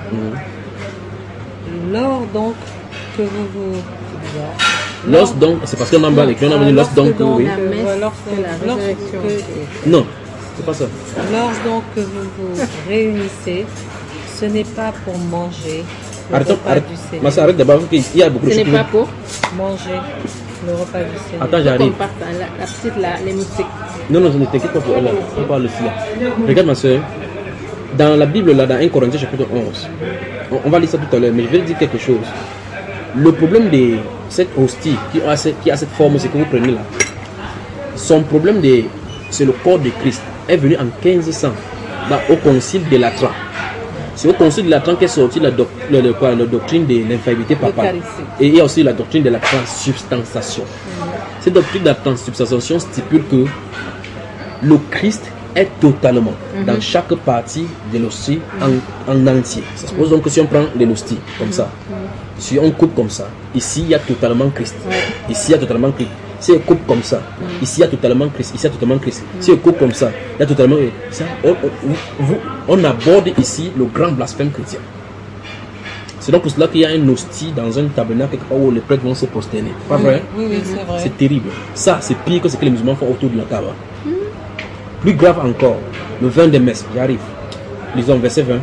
Lors donc que vous Lorsque donc, c'est parce qu'on en bas l'écrit, on a dit lorsque donc, oui. La messe, lorsque c'est la résurrection. Non, c'est pas ça. Lorsque donc que vous vous réunissez, ce n'est pas pour manger le Arrêtons, repas arrête. du Mais Seigneur. ça arrête d'abord, il y a beaucoup de Ce choses. n'est pas pour. Manger le repas du Seigneur. Attends, Qu'on j'arrive. parte la petite là, les moustiques. Non, ne t'inquiète pas pour elle. On parle ici. Là. Regarde ma soeur. Dans la Bible, là, dans 1 Corinthiens chapitre 11, on va lire ça tout à l'heure, mais je vais dire quelque chose. Le problème de cette hostie qui a cette forme, c'est que vous prenez là. Son problème, c'est le corps de Christ. Est venu en 1500 au concile de Latran. C'est au concile de Latran qu'est sortie la doctrine de l'infaillibilité papale. Et il y a aussi la doctrine de la transsubstantiation. Cette doctrine de la transsubstantiation stipule que le Christ est totalement dans chaque partie de l'hostie en entier. Ça suppose donc que si on prend de l'hostie comme ça, si on coupe comme ça, ici il y a totalement Christ. Ici il y a totalement Christ. Si on coupe comme ça, ici il y a totalement Christ. Ici il y a totalement Christ. Si on coupe comme ça, il y a totalement ça, on aborde ici le grand blasphème chrétien. C'est donc pour cela qu'il y a un hostie dans un tabernacle quelque part où les prêtres vont se prosterner. Pas vrai? Oui, c'est vrai. C'est terrible. Ça, c'est pire que ce que les musulmans font autour de la Kaaba. Plus grave encore, le 20 des messes, j'arrive. Lisons verset 20.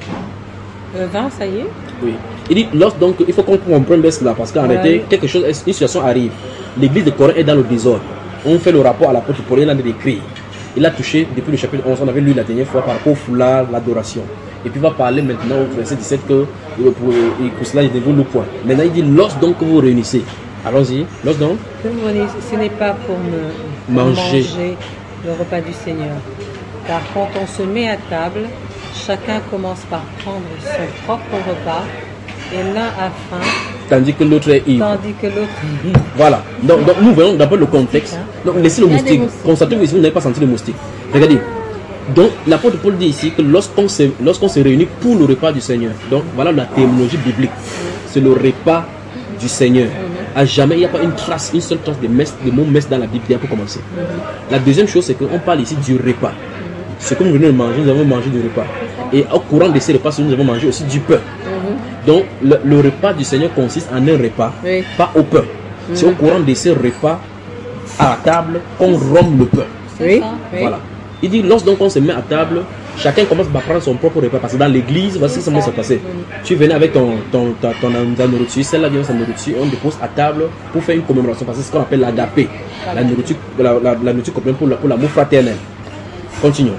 Le vin, ça y est. Oui. Il dit, donc, il faut qu'on comprenne bien cela, parce qu'en réalité, quelque chose, une situation arrive. L'église de Corinthe est dans le désordre. On fait le rapport à l'apôtre Paul, il a écrit. Il a touché, depuis le chapitre 11, on avait lu la dernière fois, par rapport au foulard, l'adoration. Et puis il va parler maintenant au verset 17 que pour cela, il ne dévoile le point. Maintenant, il dit, lorsque donc vous réunissez. Allons-y, lorsque donc Que vous venez, ce n'est pas pour manger le repas du Seigneur. Car quand on se met à table, chacun commence par prendre son propre repas et l'un a faim, tandis que l'autre est ivre. tandis que l'autre est ivre. Voilà. Donc nous voyons d'abord le contexte. Donc laissez le moustique. Constatez que ici vous n'avez pas senti le moustique. Regardez. Donc, l'apôtre Paul dit ici que lorsqu'on se réunit pour le repas du Seigneur, donc voilà la terminologie biblique, c'est le repas du Seigneur. À jamais, il n'y a pas une seule trace de mot messe dans la Bible pour commencer. La deuxième chose, c'est qu'on parle ici du repas. Ce que nous venons de manger, nous avons mangé du repas. Et au courant de ces repas, nous avons mangé aussi du pain. Donc, le repas du Seigneur consiste en un repas, pas au pain. C'est au courant de ces repas à la table qu'on rompt le pain. Oui. Voilà. Il dit, lorsqu'on se met à table, chacun commence à prendre son propre repas. Parce que dans l'église, voici comment ça se passait. Tu venais avec ta nourriture, celle-là vient sa nourriture, on dépose à table pour faire une commémoration. Parce que c'est ce qu'on appelle l'agapé. La nourriture commune pour l'amour fraternel. Continuons.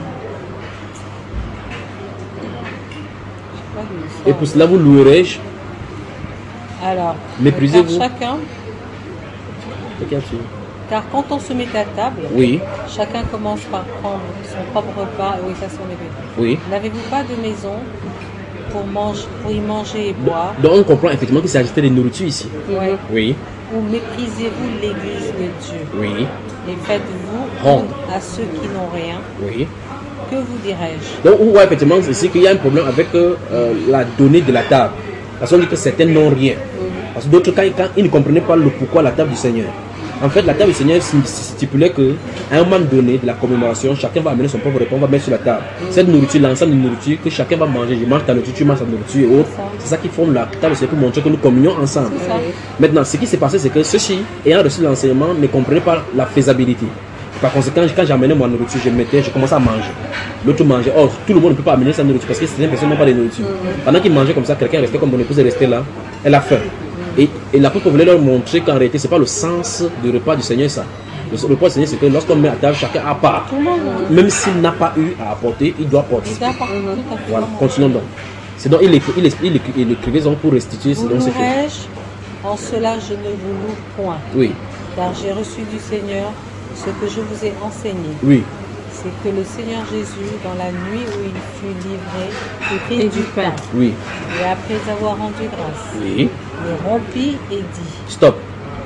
Et pour cela, vous louerai-je. Alors, méprisez-vous. Car quand on se met à table, oui, chacun commence par prendre son propre repas. Oui, ça sont les bébés. Oui. N'avez-vous pas de maison pour y manger et boire? Donc on comprend effectivement qu'il s'agissait de nourriture ici. Oui. Oui. Ou méprisez-vous l'église de Dieu? Oui. Et faites-vous honte à ceux qui n'ont rien? Oui. Que vous dirais-je? Donc on voit effectivement ici qu'il y a un problème avec la donnée de la table. Parce qu'on dit que certains n'ont rien. Parce que d'autres, quand ils ne comprenaient pas le pourquoi la table du Seigneur. En fait, la table du Seigneur stipulait qu'à un moment donné de la commémoration, chacun va amener son propre repas, on va mettre sur la table. Cette nourriture, l'ensemble de nourriture que chacun va manger, je mange ta nourriture, tu manges ta nourriture et autres. C'est ça qui forme la table, c'est pour montrer que nous communions ensemble. Maintenant, ce qui s'est passé, c'est que ceux-ci, ayant reçu l'enseignement, ne comprenaient pas la faisabilité. Par conséquent, quand j'amenais ma nourriture, je commençais à manger. L'autre mangeait. Or, tout le monde ne peut pas amener sa nourriture parce que certaines personnes n'ont pas de nourriture. Pendant qu'ils mangeaient comme ça, quelqu'un restait comme mon épouse est restée là. Elle a faim. Et l'apôtre voulait leur montrer qu'en réalité, ce n'est pas le sens du repas du Seigneur, ça. Le repas du Seigneur, c'est que lorsqu'on met à table, chacun à part. Même s'il n'a pas eu à apporter, il doit apporter. Voilà, continuons donc. C'est donc, il écrivait donc pour restituer ce dont c'est fait. En cela, je ne vous loue point. Oui. Car j'ai reçu du Seigneur ce que je vous ai enseigné. Oui. C'est que le Seigneur Jésus, dans la nuit où il fut livré, prit du pain. Oui. Et après avoir rendu grâce, oui, le rompit et dit. Stop.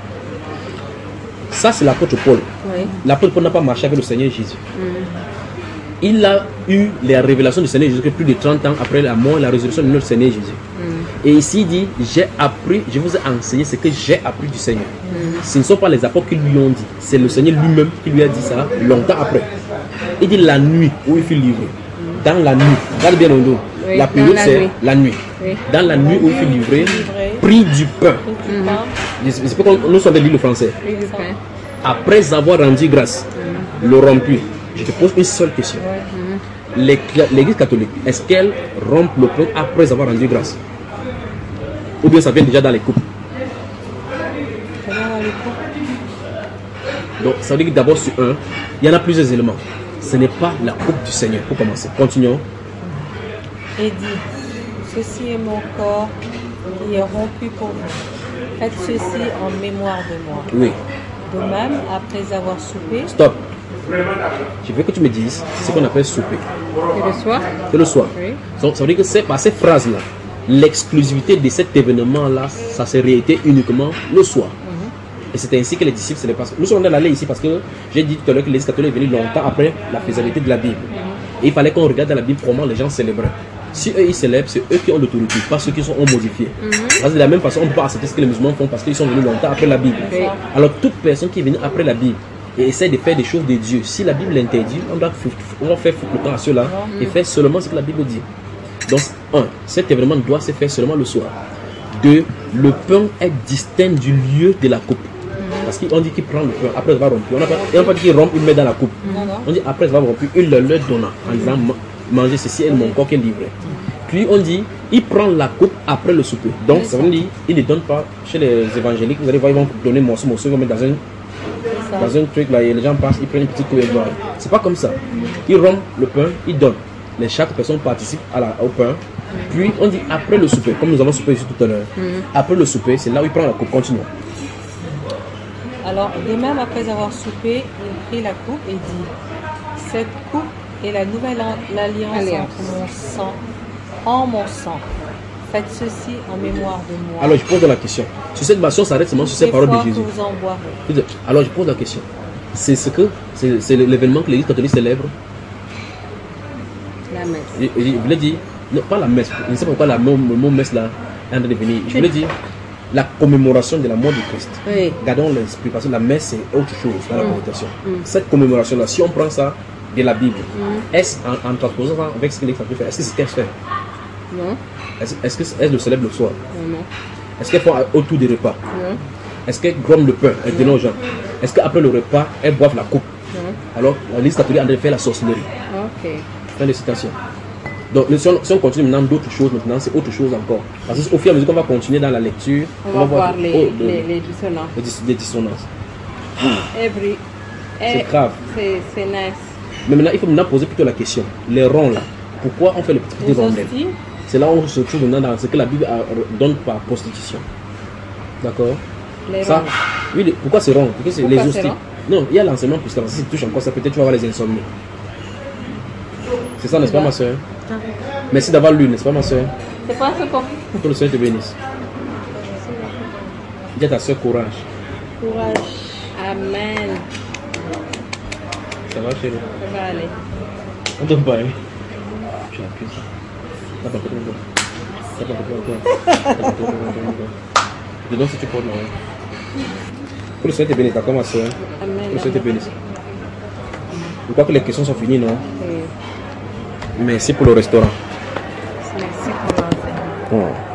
Ça, c'est l'apôtre Paul. Oui. L'apôtre Paul n'a pas marché avec le Seigneur Jésus. Il a eu les révélations du Seigneur Jésus plus de 30 ans après la mort et la résurrection de notre Seigneur Jésus. Et ici, il dit, j'ai appris, je vous ai enseigné ce que j'ai appris du Seigneur. Ce ne sont pas les apôtres qui lui ont dit, c'est le Seigneur lui-même qui lui a dit ça longtemps après. Il dit la nuit où il fut livré. Dans la nuit, regarde bien le dos. Oui, la période c'est la nuit. Oui. Dans la nuit où il fut livré, pris du pain. C'est pourquoi nous sommes de l'île français. Après avoir rendu grâce, le rompu. Je te pose une seule question. L'église catholique, est-ce qu'elle rompt le pain après avoir rendu grâce? Ou bien ça vient déjà dans les coupes? Donc ça veut dire que d'abord sur un, il y en a plusieurs éléments. Ce n'est pas la coupe du Seigneur. Pour commencer, continuons. Et dit, ceci est mon corps qui est rompu pour vous. Faites ceci en mémoire de moi. Oui. De même, après avoir soupé. Stop. Je veux que tu me dises ce qu'on appelle souper. C'est le soir. C'est le soir. Oui. Donc ça veut dire que c'est par ces phrases-là, l'exclusivité de cet événement-là, ça s'est réalité uniquement le soir. Et c'est ainsi que les disciples se les passent. Nous sommes allés ici parce que j'ai dit tout à l'heure que l'Église catholique est venue longtemps après la faisabilité de la Bible. Et il fallait qu'on regarde dans la Bible comment les gens célébraient. Si eux ils célèbrent, c'est eux qui ont l'autorité, pas ceux qui sont modifiés. Parce que de la même façon, on ne peut pas accepter ce que les musulmans font parce qu'ils sont venus longtemps après la Bible. Oui. Alors toute personne qui est venue après la Bible et essaie de faire des choses de Dieu, si la Bible l'interdit, on va faire foutre le temps à ceux-là et faire seulement ce que la Bible dit. Donc, cet événement doit se faire seulement le soir. 2, le pain est distinct du lieu de la coupe. Parce qu'on dit qu'il prend le pain après avoir rompu. On n'a pas dit qu'il rompt, il met dans la coupe. On dit après avoir rompu, il le leur donne en disant mangez ceci et mon corps qui est livré. Puis on dit il prend la coupe après le souper. Donc ça veut dire il ne donne pas chez les évangéliques. Vous allez voir, ils vont donner morceau, ils vont mettre dans un truc là et les gens passent, ils prennent une petite coupe et boivent. C'est pas comme ça. Il rompt le pain, il donne. Chaque personne participe au pain. Puis on dit après le souper, comme nous avons soupé ici tout à l'heure. Après le souper, c'est là où il prend la coupe. Continuons. Alors, de même, après avoir soupé, il prit la coupe et dit, cette coupe est la nouvelle alliance en mon sang. Faites ceci en mémoire de moi. Alors, je pose la question. Sur cette version, ça s'arrête seulement sur ces paroles de Jésus. Vous en boirez. Alors, je pose la question. C'est l'événement que l'Église catholique célèbre? messe. Je voulais dire, non, pas la messe. Je ne sais pas pourquoi le mot messe là est en train de venir. Je voulais dire la commémoration de la mort de Christ. Oui. Gardons l'esprit parce que la messe c'est autre chose dans la commémoration. Cette commémoration là, si on prend ça de la Bible, est-ce en transposant ça avec ce que les familles font, est-ce que c'est ce qu'elles font? Non. Est-ce qu'elles le célèbrent le soir? Non. Est-ce qu'elles font autour des repas? Non. Est-ce qu'elles gomment le pain et donnent aux gens? Est-ce qu'après le repas, elles boivent la coupe? Non. Alors, l'Église catholique est en train de faire la sorcellerie. Ok. Fin de citation. Donc, si on continue maintenant d'autres choses, maintenant, c'est autre chose encore. Parce qu'au fur et à mesure qu'on va continuer dans la lecture, On va voir les dissonances. les dissonances. C'est grave. C'est nice. Mais maintenant, il faut maintenant poser plutôt la question. Les ronds là, pourquoi on fait les petits rondelles? C'est là où on se trouve maintenant dans ce que la Bible donne par prostitution. D'accord? Les Ça, ronds. oui, pourquoi c'est rond? Parce que c'est Pourquoi les c'est hosties. rond? Non, il y a l'enseignement pour ça. Si tu touches encore ça, peut-être tu vas avoir les insomnies. C'est ça, n'est-ce pas, ma soeur? Merci d'avoir lu, n'est-ce pas, ma soeur? C'est pas ce qu'on... Que le Seigneur te bénisse. Dis à ta soeur courage. Courage. Amen. Ça va, chérie? Ça va aller. On donne pas, hein? Tu as appuyé ça. Tape un peu encore. Tape un peu encore. Tape un peu encore. Je te donne si tu portes là. Que le Seigneur te bénisse, d'accord, ma soeur? Amen. Que le Seigneur te bénisse. Je crois que les questions sont finies, non? Oui. Merci pour le restaurant. Merci pour l'enseignement. Bon.